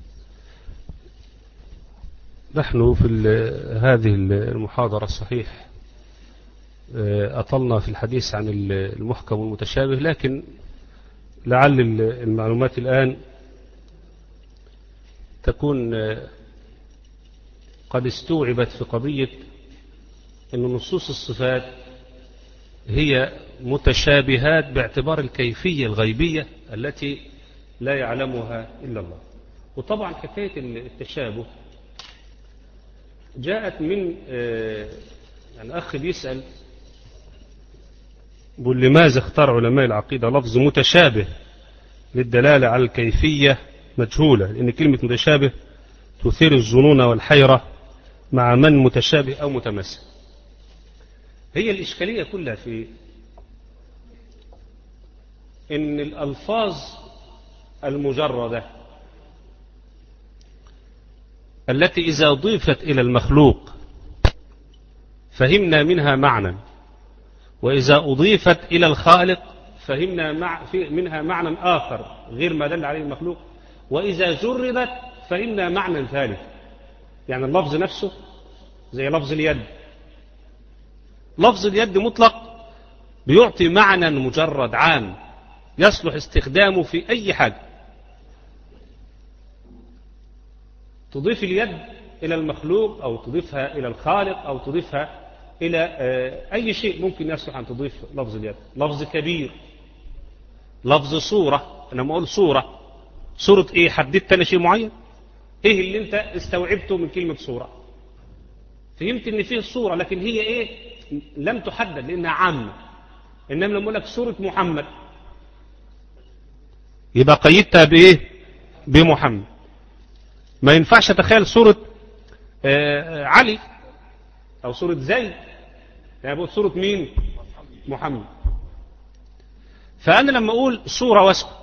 Speaker 1: نحن في هذه المحاضرة الصحيح أطلنا في الحديث عن المحكم والمتشابه، لكن لعل المعلومات الآن تكون قد استوعبت في قضية أن نصوص الصفات هي متشابهات باعتبار الكيفية الغيبية التي لا يعلمها إلا الله. وطبعا حكاية التشابه جاءت من يعني أخ بيسأل بيقول لماذا اختار علماء العقيدة لفظ متشابه للدلالة على الكيفية مجهولة، لأن كلمة متشابه تثير الظنون والحيرة مع من متشابه أو متماثل. هي الإشكالية كلها في إن الألفاظ المجردة التي إذا ضيفت إلى المخلوق فهمنا منها معنى، وإذا أضيفت إلى الخالق فهمنا مع منها معنى آخر غير ما دل عليه المخلوق، وإذا جردت فهمنا معنى ثالث. يعني اللفظ نفسه زي لفظ اليد، لفظ اليد مطلق بيعطي معنى مجرد عام يصلح استخدامه في أي حاجة. تضيف اليد إلى المخلوق أو تضيفها إلى الخالق أو تضيفها إلى أي شيء ممكن يصلح أن تضيف لفظ اليد. لفظ كبير، لفظ صورة. أنا ما أقول صورة، صورة إيه؟ حددت أنا شيء معين؟ إيه اللي أنت استوعبته من كلمة صورة؟ فهمت إن فيه صورة، لكن هي إيه؟ لم تحدد لأنها عامة. إنما لما أقول لك صورة محمد يبقى قيدتها بإيه؟ بمحمد. ما ينفعش أتخيل صورة علي أو صورة زيد، يعني بقول صورة مين؟ محمد. فأنا لما أقول صورة واسكت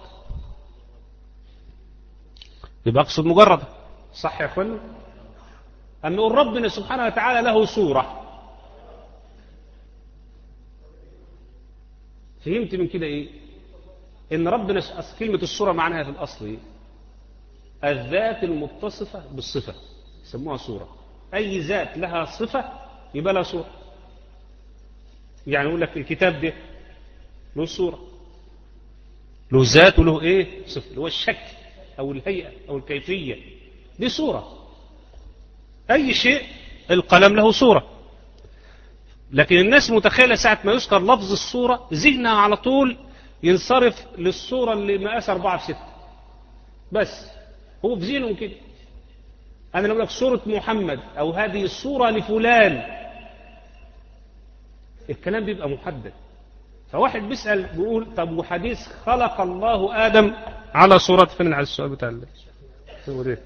Speaker 1: يبقى أقصد مجرد، صح يا أخوانا؟ أن نقول ربنا سبحانه وتعالى له صورة، فهمت من كده إيه؟ إن ربنا كلمة الصورة معناها في الأصل إيه؟ الذات المتصفة بالصفة يسموها صورة. أي ذات لها صفة يبقى لها صورة. يعني يقول لك الكتاب ده له صورة، له ذات وله إيه؟ صفة، اللي هو الشكل أو الهيئة أو الكيفية، دي صورة. أي شيء القلم له صورة. لكن الناس متخيلة ساعة ما يذكر لفظ الصورة ذهنها على طول ينصرف للصورة اللي مقاس أربعة في ستة بس، هو في ذهنهم كده. أنا لو لك صورة محمد أو هذه الصورة لفلان، الكلام بيبقى محدد. فواحد بيسأل بيقول طب وحديث خلق الله آدم على صورة فين؟ على السؤال بتاع الله هو ده.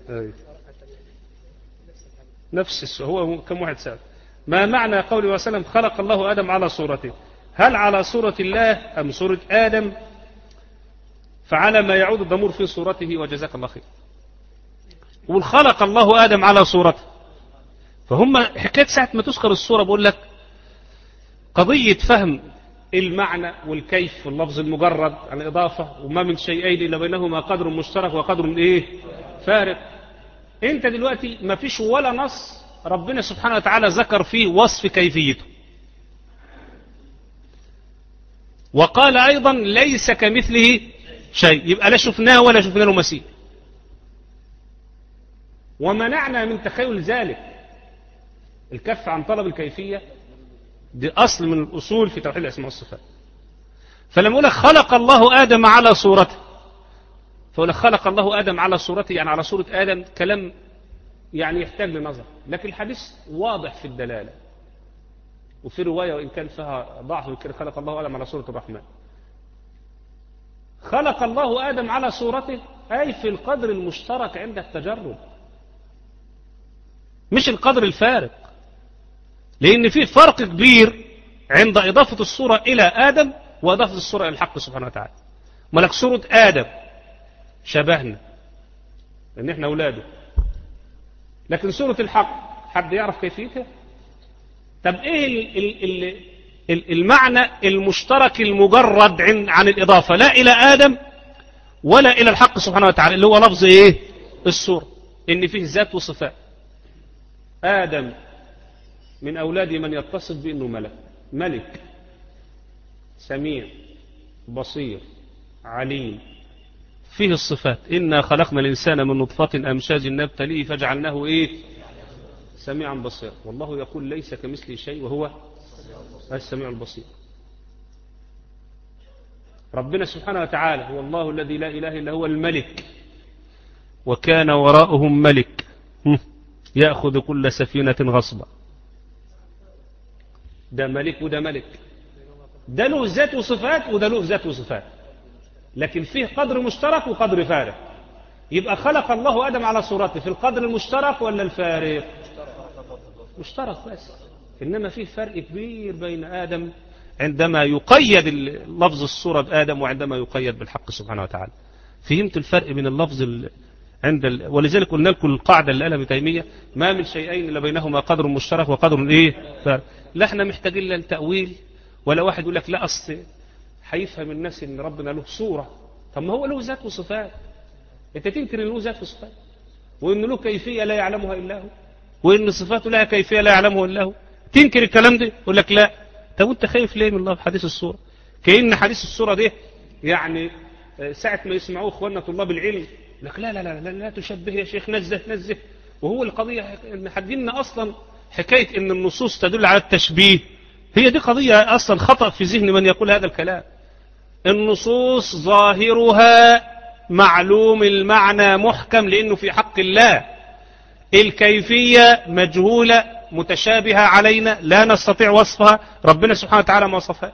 Speaker 1: نفس السؤال، هو كم واحد سأل ما معنى قوله وسلم خلق الله آدم على صورته؟ هل على صورة الله أم صورة آدم؟ فعلى ما يعود الضمير في صورته وجزاك الله خير. والخلق الله آدم على صورته، فهم حكاية ساعة ما تذكر الصورة بقول لك قضية فهم المعنى والكيف في اللفظ المجرد عن إضافة، وما من شيئين إلا بينهما قدر مشترك وقدر من إيه؟ فارق. أنت دلوقتي ما فيش ولا نص ربنا سبحانه وتعالى ذكر فيه وصف كيفيته، وقال أيضا ليس كمثله شيء، يبقى لا شفناه ولا شفنا له مثيل. ومنعنا من تخيل ذلك. الكف عن طلب الكيفية دي أصل من الأصول في توحيد الأسماء والصفات. فلما أقول لك خلق الله آدم على صورته، فأقول لك خلق الله آدم على صورته يعني على صورة آدم، كلام يعني يحتاج لنظر، لكن الحديث واضح في الدلالة. وفي رواية وإن كان فيها ضعف كده خلق الله آدم على صورة الرحمن. خلق الله آدم على صورته أي في القدر المشترك عند التجرد، مش القدر الفارق، لأن في فرق كبير عند إضافة الصورة إلى آدم وإضافة الصورة إلى الحق سبحانه وتعالى. ملك صورة آدم شبهنا لأن إحنا أولاده، لكن صورة الحق حد يعرف كيفيتها؟ طب إيه المعنى المشترك المجرد عن الإضافة لا إلى آدم ولا إلى الحق سبحانه وتعالى، اللي هو لفظ إيه؟ الصورة، إن فيه ذات وصفات. آدم من أولاد من يتصف بأنه ملك، ملك سميع بصير عليم، فيه الصفات. إنا خلقنا الإنسان من نطفة أمشاج نبتليه فجعلناه إيه؟ سميعا بصيرا. والله يقول ليس كمثله شيء وهو السميع البصير. ربنا سبحانه وتعالى هو الله الذي لا إله إلا هو الملك، وكان وراءهم ملك يأخذ كل سفينة غصبا. ده ملك وده ملك، ده له ذات وصفات وده له ذات وصفات، لكن فيه قدر مشترك وقدر فارق. يبقى خلق الله آدم على صورته في القدر المشترك ولا الفارق؟ مشترك بس، إنما فيه فرق كبير بين آدم عندما يقيد لفظ الصورة بآدم وعندما يقيد بالحق سبحانه وتعالى. فهمت الفرق بين اللفظ ال... عند ال... ولذلك قلنا لكم القاعدة اللي قالها ابن تيمية: ما من شيئين إلا بينهما قدر مشترك وقدر إيه؟ فارق. لا احنا محتاجين لا التأويل ولا واحد يقول لك لا أصل هيفهم الناس إن ربنا له صورة. طب ما هو له ذات وصفات، أنت تنكر إنه له ذات وصفات وإن له كيفية لا يعلمها إلا هو وإن صفاته لها كيفية لا يعلمها إلا هو، تنكر الكلام ده يقول لك لا. طب أنت خايف ليه من الله في حديث الصورة؟ كأن حديث الصورة ده يعني ساعة ما يسمعوه إخواننا طلاب العلم لك لا لا لا لا, لا تشبه يا شيخ، نزه نزه. وهو القضية إن حدينا أصلا حكاية إن النصوص تدل على التشبيه، هي دي قضية أصلا خطأ في ذهن من يقول هذا الكلام. النصوص ظاهرها معلوم المعنى محكم لأنه في حق الله، الكيفية مجهولة متشابهة علينا لا نستطيع وصفها، ربنا سبحانه وتعالى ما وصفهاش،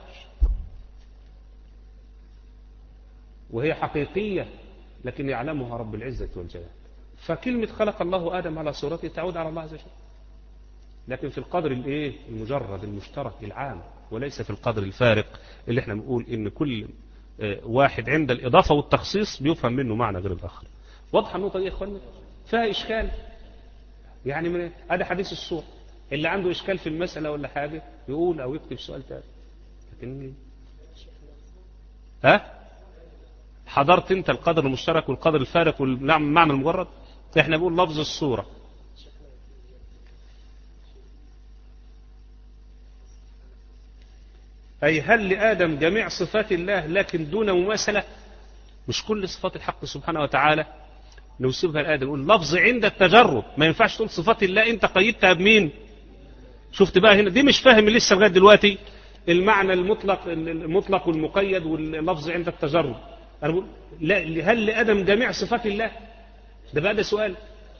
Speaker 1: وهي حقيقية لكن يعلمها رب العزة والجلال. فكلمة خلق الله آدم على صورته تعود على الله عز وجل، لكن في القدر الايه المجرد المشترك العام، وليس في القدر الفارق اللي احنا بنقول ان كل واحد عند الإضافة والتخصيص بيفهم منه معنى غير الآخر. واضحة النقطة دي يا اخوانا؟ فيها إشكال يعني من هذا حديث الصورة، اللي عنده إشكال في المسألة ولا حاجة يقول أو يكتب سؤال تاني. لكن ها حضرت انت القدر المشترك والقدر الفارق والمعنى المجرد؟ احنا بنقول لفظ الصورة. أي هل لآدم جميع صفات الله لكن دون مماثلة؟ مش كل صفات الحق سبحانه وتعالى نوصفها لآدم. نقول لفظ عند التجرد، ما ينفعش تقول صفات الله انت قيدتها بمين؟ شفت بقى هنا دي مش فاهم لسه لغايه دلوقتي المعنى المطلق المطلق والمقيد واللفظ عند التجرد. انا بقول لا، هل لآدم جميع صفات الله؟ ده بقى ده سؤال.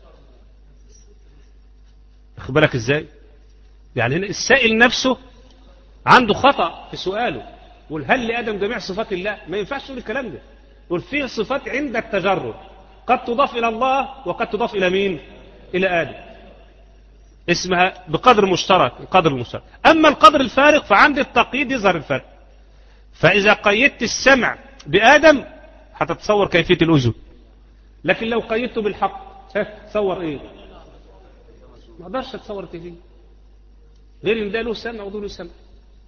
Speaker 1: خد بالك ازاي؟ يعني هنا السائل نفسه عنده خطأ في سؤاله، يقول هل لآدم جميع صفات الله؟ ما ينفعش تقول الكلام ده. يقول فيه صفات عند التجرد قد تضاف إلى الله وقد تضاف إلى مين؟ إلى آدم، اسمها بقدر مشترك، القدر المشترك. أما القدر الفارق فعند التقييد يظهر الفرق. فإذا قيدت السمع بآدم هتتصور كيفية الأذن، لكن لو قيدته بالحق تصور إيه؟ ما اقدرش تتصور كيفية، غير إن ده له سمع وده له سمع،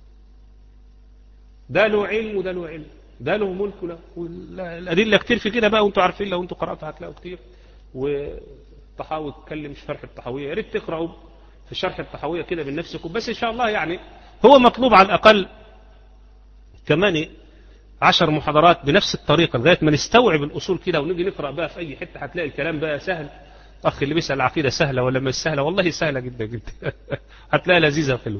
Speaker 1: ده له علم وده له علم، ده له ملك وله. الأدلة كتير في كده بقى، وانتوا عارفين لو انتوا قرأتوا هتلاقوا كتير. والطحاوي اتكلم في شرح الطحاوية، يا ريت تقرأوا في شرح الطحاوية كده من نفسكم، بس إن شاء الله يعني هو مطلوب على الأقل كمان عشر محاضرات بنفس الطريقة لغاية ما نستوعب الأصول كده ونجي نقرأ بقى في أي حتة هتلاقي الكلام بقى سهل. أخي اللي بيسأل العقيدة سهلة ولا مش سهلة؟ والله سهلة جدا جدا هتلاقي لذيذة وحلوة.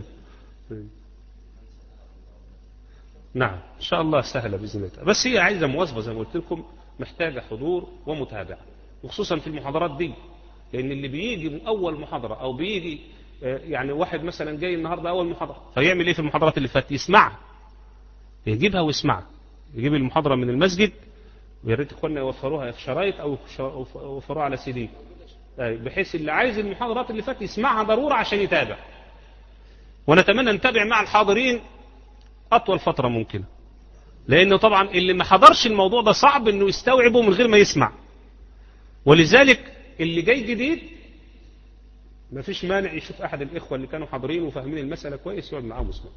Speaker 1: نعم إن شاء الله سهلة بإذن الله، بس هي عايزة مواظبة زي ما قلت لكم، محتاجة حضور ومتابعة، وخصوصا في المحاضرات دي، لأن اللي بيجي من أول محاضرة أو بيجي يعني واحد مثلا جاي النهاردة أول محاضرة، فيعمل إيه في المحاضرات اللي فاتت؟ يسمعها، يجيبها ويسمعها، يجيب المحاضرة من المسجد ويا ريت اخواننا يوفروها في شرايط او يوفروها على سي دي، بحيث اللي عايز المحاضرات اللي فاتت يسمعها ضرورة عشان يتابع. ونتمنى نتابع مع الحاضرين أطول فترة ممكنة، لأنه طبعا اللي ما حضرش الموضوع ده صعب أنه يستوعبه من غير ما يسمع. ولذلك اللي جاي جديد ما فيش مانع يشوف أحد الإخوة اللي كانوا حاضرين وفاهمين المسألة كويس يقعد معاهم يسمع.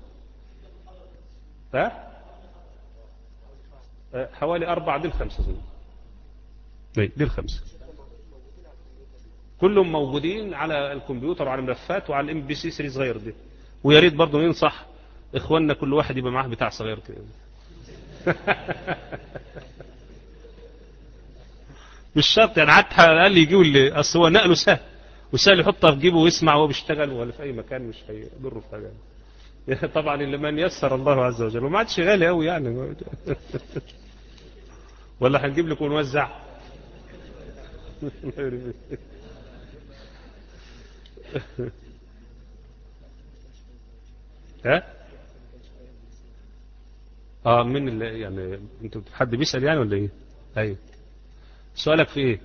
Speaker 1: ها؟ حوالي أربعة دي الخمسة زمان. دي الخمسة كلهم موجودين على الكمبيوتر وعلى الملفات وعلى الام بي سي ثلاثة صغير دي. ويا ريت برضه ننصح اخواننا كل واحد يبقى معاه بتاع صغير كده. مش شرط يعني، حتى قال لي يجيبوا اللي اصل هو نقله سهل وسهل يحطها في جيبه ويسمع وهو بيشتغل ولا في اي مكان، مش هيضره في حاجه. طبعا اللي من يسر الله عز وجل، وما عادش غالي قوي يعني. ولا هنجيب لكم ونوزع. ها؟ اه من اللي يعني انت حد بيسأل يعني ولا ايه؟ ايوه. سؤالك في ايه؟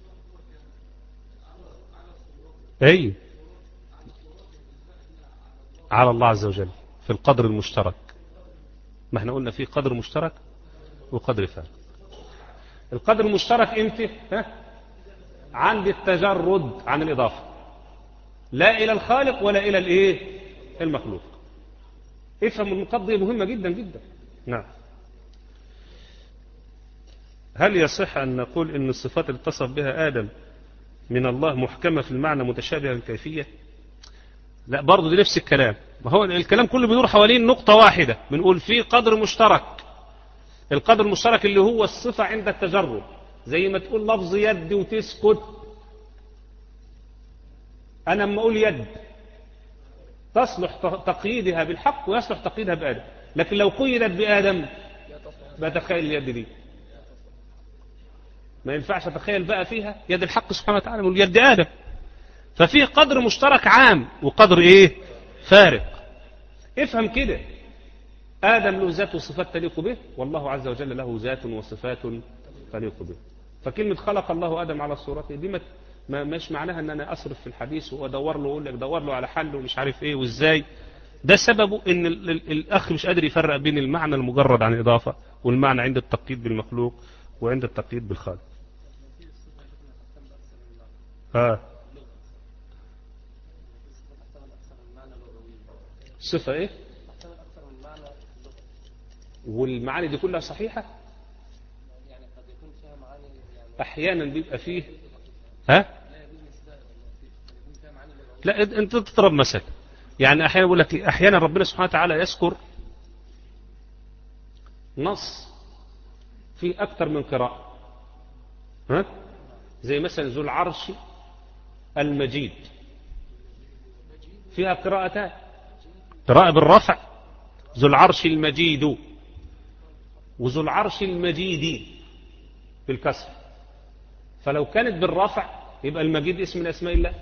Speaker 1: ايوه. على الله عز وجل في القدر المشترك. ما احنا قلنا في قدر مشترك وقدر فارق. القدر المشترك امتى؟ ها؟ عند التجرد عن الإضافة، لا إلى الخالق ولا إلى الإيه؟ المخلوق. افهم المقضية مهمة جدا جدا. نعم. هل يصح أن نقول إن الصفات اللي اتصف بها آدم من الله محكمة في المعنى متشابهة في الكيفية؟ لا، برضه دي نفس الكلام. ما هو الكلام كله بيدور حوالين نقطة واحدة، بنقول فيه قدر مشترك. القدر المشترك اللي هو الصفة عند التجرد، زي ما تقول لفظ يد وتسكت. أنا لما أقول يد تصلح تقييدها بالحق ويصلح تقييدها بآدم، لكن لو قيدت بآدم بتخيل اليد دي ما ينفعش أتخيل بقى فيها يد الحق سبحانه وتعالى من يد آدم. ففيه قدر مشترك عام وقدر إيه؟ فارق. افهم كده، آدم له ذات وصفات تليق به، والله عز وجل له ذات وصفات تليق به. فكلمة خلق الله آدم على صورته دي ما ما مش معناها ان انا اصرف في الحديث وادور له واقول لك دور له على حل ومش عارف ايه وازاي. ده سببه ان ال ال الاخ مش قادر يفرق بين المعنى المجرد عن الاضافه والمعنى عند التقييد بالمخلوق وعند التقييد بالخالق. ها صفه ايه؟ والمعاني دي كلها صحيحه؟ احيانا بيبقى فيه ها لا انت تضرب مثل يعني. احيانا بقول لك احيانا ربنا سبحانه وتعالى يذكر نص فيه اكثر من قراءه، ها زي مثلا ذو العرش المجيد فيها قراءتان، قراءه بالرفع ذو العرش المجيد، وذو العرش المجيد بالكسر. فلو كانت بالرفع يبقى المجيد اسم من اسماء الله،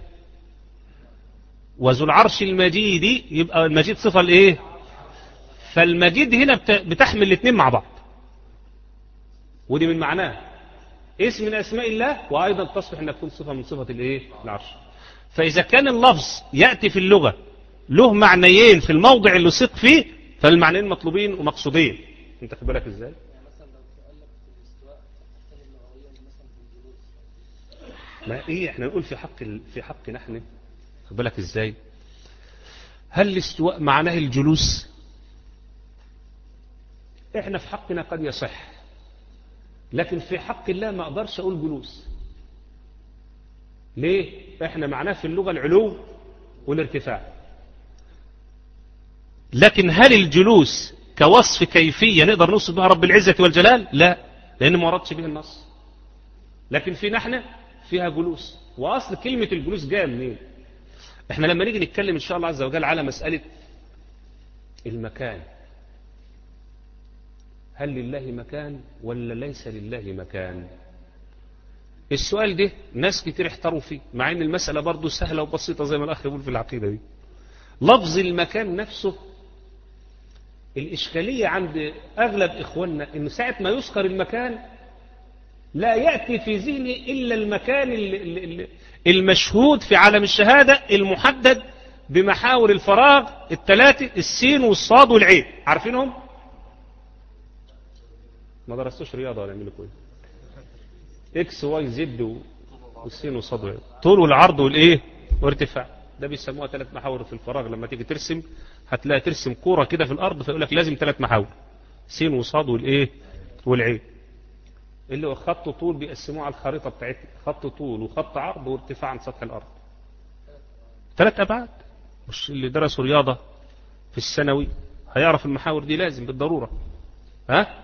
Speaker 1: وذو العرش المجيد يبقى المجيد صفة الايه؟ فالمجيد هنا بتحمل الاثنين مع بعض، ودي من معناه اسم من اسماء الله، وايضا تصبح انها تكون صفة من صفة الايه؟ العرش. فاذا كان اللفظ يأتي في اللغة له معنيين في الموضع اللي صدق فيه، فالمعنيين مطلوبين ومقصودين. انت خد بالك ازاي؟ ما ايه احنا نقول في حق في حق نحن، خد بالك ازاي؟ هل الاستواء معناه الجلوس؟ احنا في حقنا قد يصح، لكن في حق الله ما اقدرش اقول جلوس. ليه؟ احنا معناه في اللغة العلو والارتفاع، لكن هل الجلوس كوصف كيفية نقدر نوصف بها رب العزة والجلال؟ لا، لان ما وردش به النص. لكن في نحن فيها جلوس. واصل كلمة الجلوس جايه منين؟ احنا لما نيجي نتكلم ان شاء الله عز وجل على مسألة المكان، هل لله مكان ولا ليس لله مكان؟ السؤال ده ناس كتير احتاروا فيه، مع ان المسألة برضو سهلة وبسيطة زي ما الاخ يقول في العقيدة دي. لفظ المكان نفسه الاشكالية عند اغلب اخواننا ان ساعة ما يذكر المكان لا يأتي في ذهني إلا المكان المشهود في عالم الشهادة المحدد بمحاور الفراغ الثلاثة، السين والصاد والعين. عارفينهم؟ ما درستوش رياضة ولا يعملوا كويس. اكس واي زد والسين والصاد والعين، طول والعرض والايه وارتفاع. ده بيسموها ثلاث محاور في الفراغ. لما تيجي ترسم هتلاقي ترسم كورة كده في الأرض فيقول لك لازم ثلاث محاور، سين وصاد والايه والعين. اللي هو خط طول بيقسموه على الخريطة بتاعتنا، خط طول وخط عرض وارتفاع عن سطح الأرض. ثلاث أبعاد. مش اللي درسوا رياضة في الثانوي هيعرف المحاور دي لازم بالضرورة. ها؟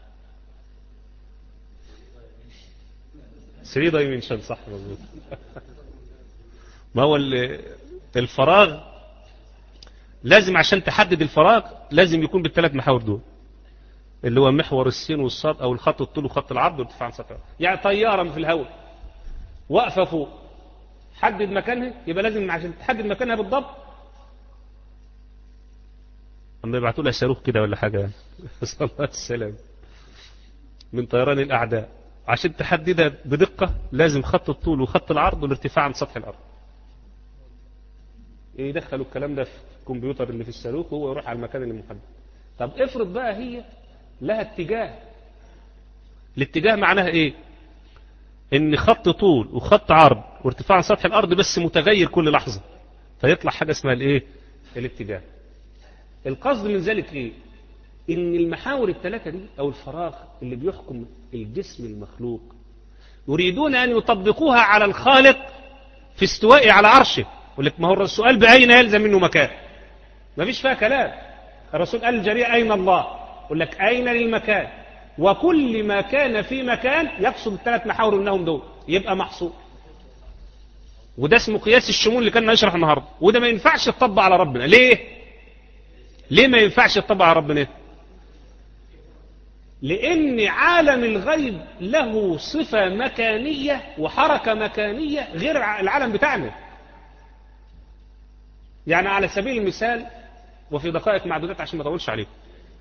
Speaker 1: ثلاثة دايمنشن صح مظبوط. ما هو الفراغ لازم عشان تحدد الفراغ لازم يكون بالثلاث محاور دول، اللي هو محور السين والصاد او الخط الطول وخط العرض وارتفاع عن سطح الارض. يعني طياره في الهواء واقفه فوق، حدد مكانها، يبقى لازم عشان تحدد مكانها بالضبط اما يبعتوا لها صاروخ كده ولا حاجه نسال الله السلام من طيران الاعداء، عشان تحددها بدقه لازم خط الطول وخط العرض والارتفاع عن سطح الارض. يدخلوا الكلام ده في الكمبيوتر اللي في الصاروخ وهو يروح على المكان اللي محدد. طب افرض بقى هي لها اتجاه. الاتجاه معناها ايه؟ ان خط طول وخط عرض وارتفاع عن سطح الارض بس متغير كل لحظة، فيطلع حاجة اسمها الايه؟ الاتجاه. القصد من ذلك ايه؟ ان المحاور الثلاثة دي او الفراغ اللي بيحكم الجسم المخلوق يريدون ان يطبقوها على الخالق في استوائه على عرشه. يقول لك ما هو السؤال بأين يلزم منه مكان؟ ما فيش فيها كلام. الرسول قال الجريء أين الله؟ يقول لك أين للمكان؟ وكل ما كان في مكان يقصد الثلاث محاور انهم دول يبقى محصور. وده اسمه قياس الشمول اللي كنا نشرح النهارده، وده ما ينفعش يطبق على ربنا. ليه؟ ليه ما ينفعش يطبق على ربنا؟ لأن عالم الغيب له صفة مكانية وحركة مكانية غير العالم بتاعنا. يعني على سبيل المثال وفي دقائق معدودات عشان ما اطولش عليكم،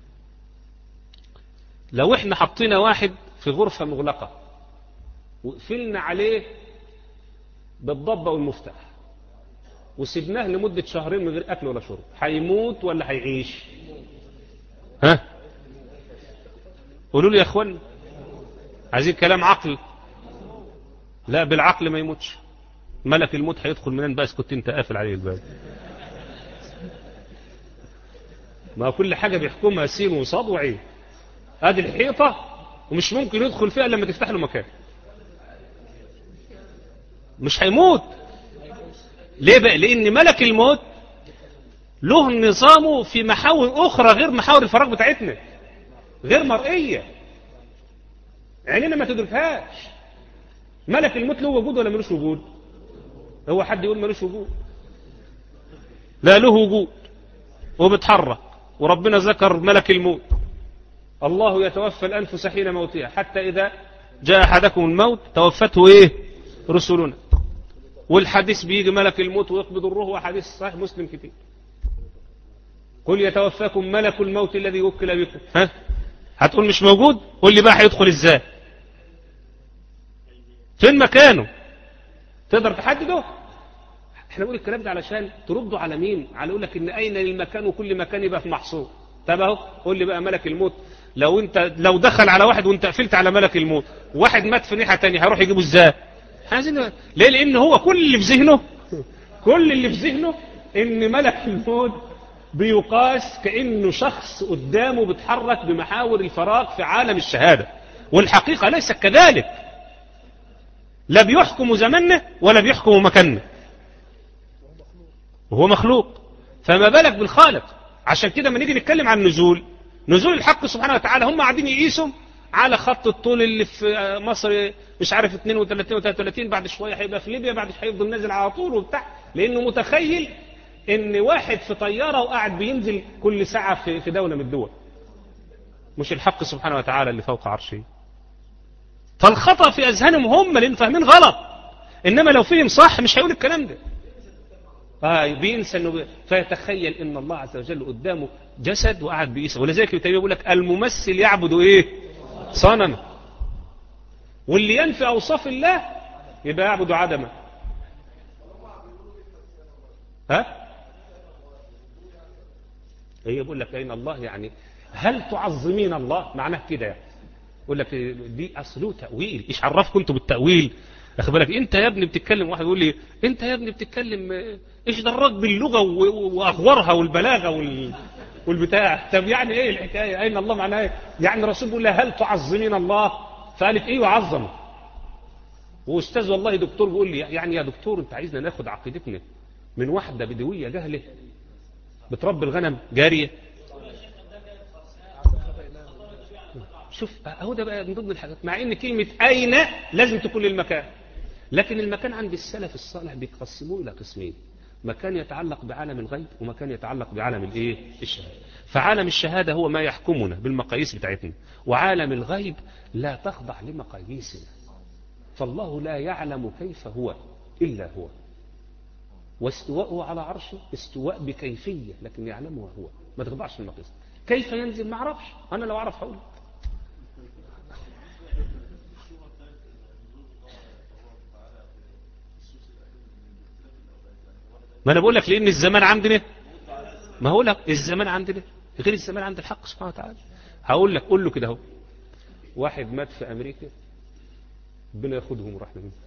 Speaker 1: لو احنا حطينا واحد في غرفة مغلقة وقفلنا عليه بالضبة والمفتاح وسبناه لمدة شهرين من غير أكل ولا شرب، هيموت ولا هيعيش؟ ها؟ قولوا لي يا اخوان، عايزين كلام عقل. لا بالعقل ما يموتش. ملك الموت هيدخل منين بس كنت انت قافل عليه الباب؟ ما كل حاجة بيحكمها سين وصاد وعين. ادي الحيطة ومش ممكن يدخل فيها لما تفتح له مكان. مش هيموت. ليه بقى؟ لان ملك الموت له نظامه في محاور اخرى غير محاور الفراغ بتاعتنا، غير مرئية، عيننا ما تدركهاش. ملك الموت له وجود ولا ملوش وجود؟ هو حد يقول ملوش وجود؟ لا له وجود وبتحرك. وربنا ذكر ملك الموت، الله يتوفى الأنفس حين موتها حتى إذا جاء أحدكم الموت توفته إيه؟ رسلنا. والحديث بيجي ملك الموت ويقبض الروح، وحديث صحيح مسلم كتير. قل يتوفاكم ملك الموت الذي وكل بكم. ها؟ هتقول مش موجود؟ قول لي بقى هيدخل ازاي؟ فين مكانه؟ تقدر تحدده؟ احنا بنقول الكلام ده علشان تردوا على مين؟ على يقول لك ان اين للمكان وكل مكان يبقى في محصور. طب اهو قول لي بقى ملك الموت لو انت لو دخل على واحد وانت قفلت على ملك الموت واحد مات في ناحيه ثانيه هيروح يجيبه ازاي؟ عايزين ليه؟ لان هو كل اللي في ذهنه كل اللي في ذهنه ان ملك الموت بيقاس كانه شخص قدامه بيتحرك بمحاور الفراغ في عالم الشهاده، والحقيقه ليست كذلك. لا بيحكم زمنه ولا بيحكم مكانه، وهو مخلوق، فما بالك بالخالق. عشان كده لما نيجي نتكلم عن نزول نزول الحق سبحانه وتعالى، هم قاعدين يقيسوا على خط الطول اللي في مصر مش عارف اثنين وثلاثين وثلاثة وثلاثين، بعد شويه هيبقى في ليبيا، بعد شويه هيفضل نازل على طول وبتاع، لانه متخيل ان واحد في طياره وقاعد بينزل كل ساعه في في دوله من الدول، مش الحق سبحانه وتعالى اللي فوق عرشه. فالخطأ في اذهانهم هم اللي فاهمين غلط، انما لو فهم صح مش هيقول الكلام ده. اه بينسى انه فيتخيل ان الله عز وجل قدامه جسد وقاعد بيقيسه. ولذلك ابن تيميه بيقول لك الممثل يعبد ايه؟ صنما. واللي ينفي أوصاف الله يبقى يعبد عدمه. ها؟ هي بقول لك أين الله يعني هل تعظمين الله؟ معناه كده يعني. يقول لك دي أصله تأويل. إيش عرفكم أنتوا بالتأويل؟ أخذ بالك أنت يا ابني بتتكلم، واحد يقول لي أنت يا ابني بتتكلم إيش دراك باللغة وأغورها والبلاغة وال... والبتاع. طب يعني إيه الحكاية؟ أين الله معناه إيه؟ يعني الرسول بيقول لها هل تعظمين الله؟ فقالت إيه وعظم. وأستاذ والله دكتور بيقول لي يعني يا دكتور أنت عايزنا ناخد عقيدتنا من واحدة بدوية جهلة بتربي الغنم جارية. شوف اهو ده بقى من ضمن الحاجات، مع ان كلمة اين لازم تكون للمكان، لكن المكان عند السلف الصالح بيقسموه الى قسمين، مكان يتعلق بعالم الغيب ومكان يتعلق بعالم الايه الشهادة. فعالم الشهادة هو ما يحكمنا بالمقاييس بتاعتنا، وعالم الغيب لا تخضع لمقاييسنا. فالله لا يعلم كيف هو إلا هو، واستواءه على عرشه استواء بكيفية لكن يعلمه هو، ما تخضعش للمقاييس. كيف ينزل ما اعرفش، انا لو اعرف هقول. ما انا بقول لك لان الزمان عندنا، ما هقول لك الزمان عندنا غير الزمان عند الحق سبحانه وتعالى. هقول لك قول له كده اهو، واحد مات في امريكا ربنا ياخدهم ورحمه منه،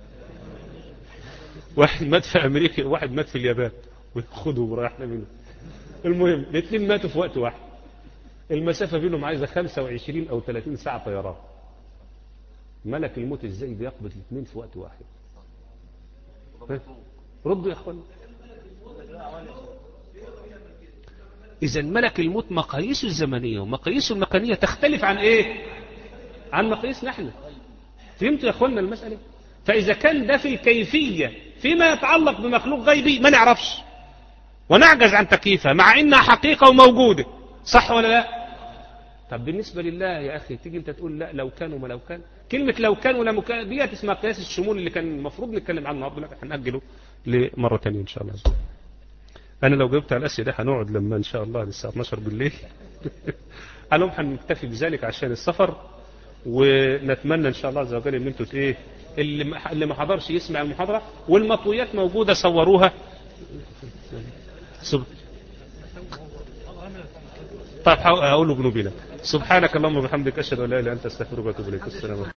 Speaker 1: واحد مات في امريكا وواحد مات في اليابان وياخدهم ورحمه منه. المهم الاثنين ماتوا في وقت واحد، المسافه بينهم عايزه خمسة وعشرين او ثلاثين ساعه طيران. ملك الموت ازاي بيقبض الاثنين في وقت واحد؟ ردوا يا اخوان. إذا ملك الموت مقاييسه الزمنية ومقاييسه المكانية تختلف عن إيه؟ عن مقاييسنا احنا. فهمتوا يا أخوانا المسألة؟ فإذا كان ده في الكيفية فيما يتعلق بمخلوق غيبي ما نعرفش ونعجز عن تكييفها مع إنها حقيقة وموجودة، صح ولا لا؟ طب بالنسبة لله يا أخي تيجي أنت تقول لا لو كان وما لو كان. كلمة لو كان ولا مكان دي اسمها قياس الشمول اللي كان المفروض نتكلم عنه النهارده، لكن هنأجله لمرة ثانية إن شاء الله. أنا لو جاوبت على الأسئلة هنقعد لما إن شاء الله للساعة اثناشر بالليل. أنا هنكتفي بذلك عشان السفر، ونتمنى إن شاء الله عز وجل إن أنتوا إيه اللي اللي ما حضرش يسمع المحاضرة، والمطويات موجودة صوروها. سب... طيب هقول له بنوبينا. سبحانك اللهم وبحمدك أشهد أن لا إله إلا أنت أستغفرك وأتوب إليك. السلام عليكم.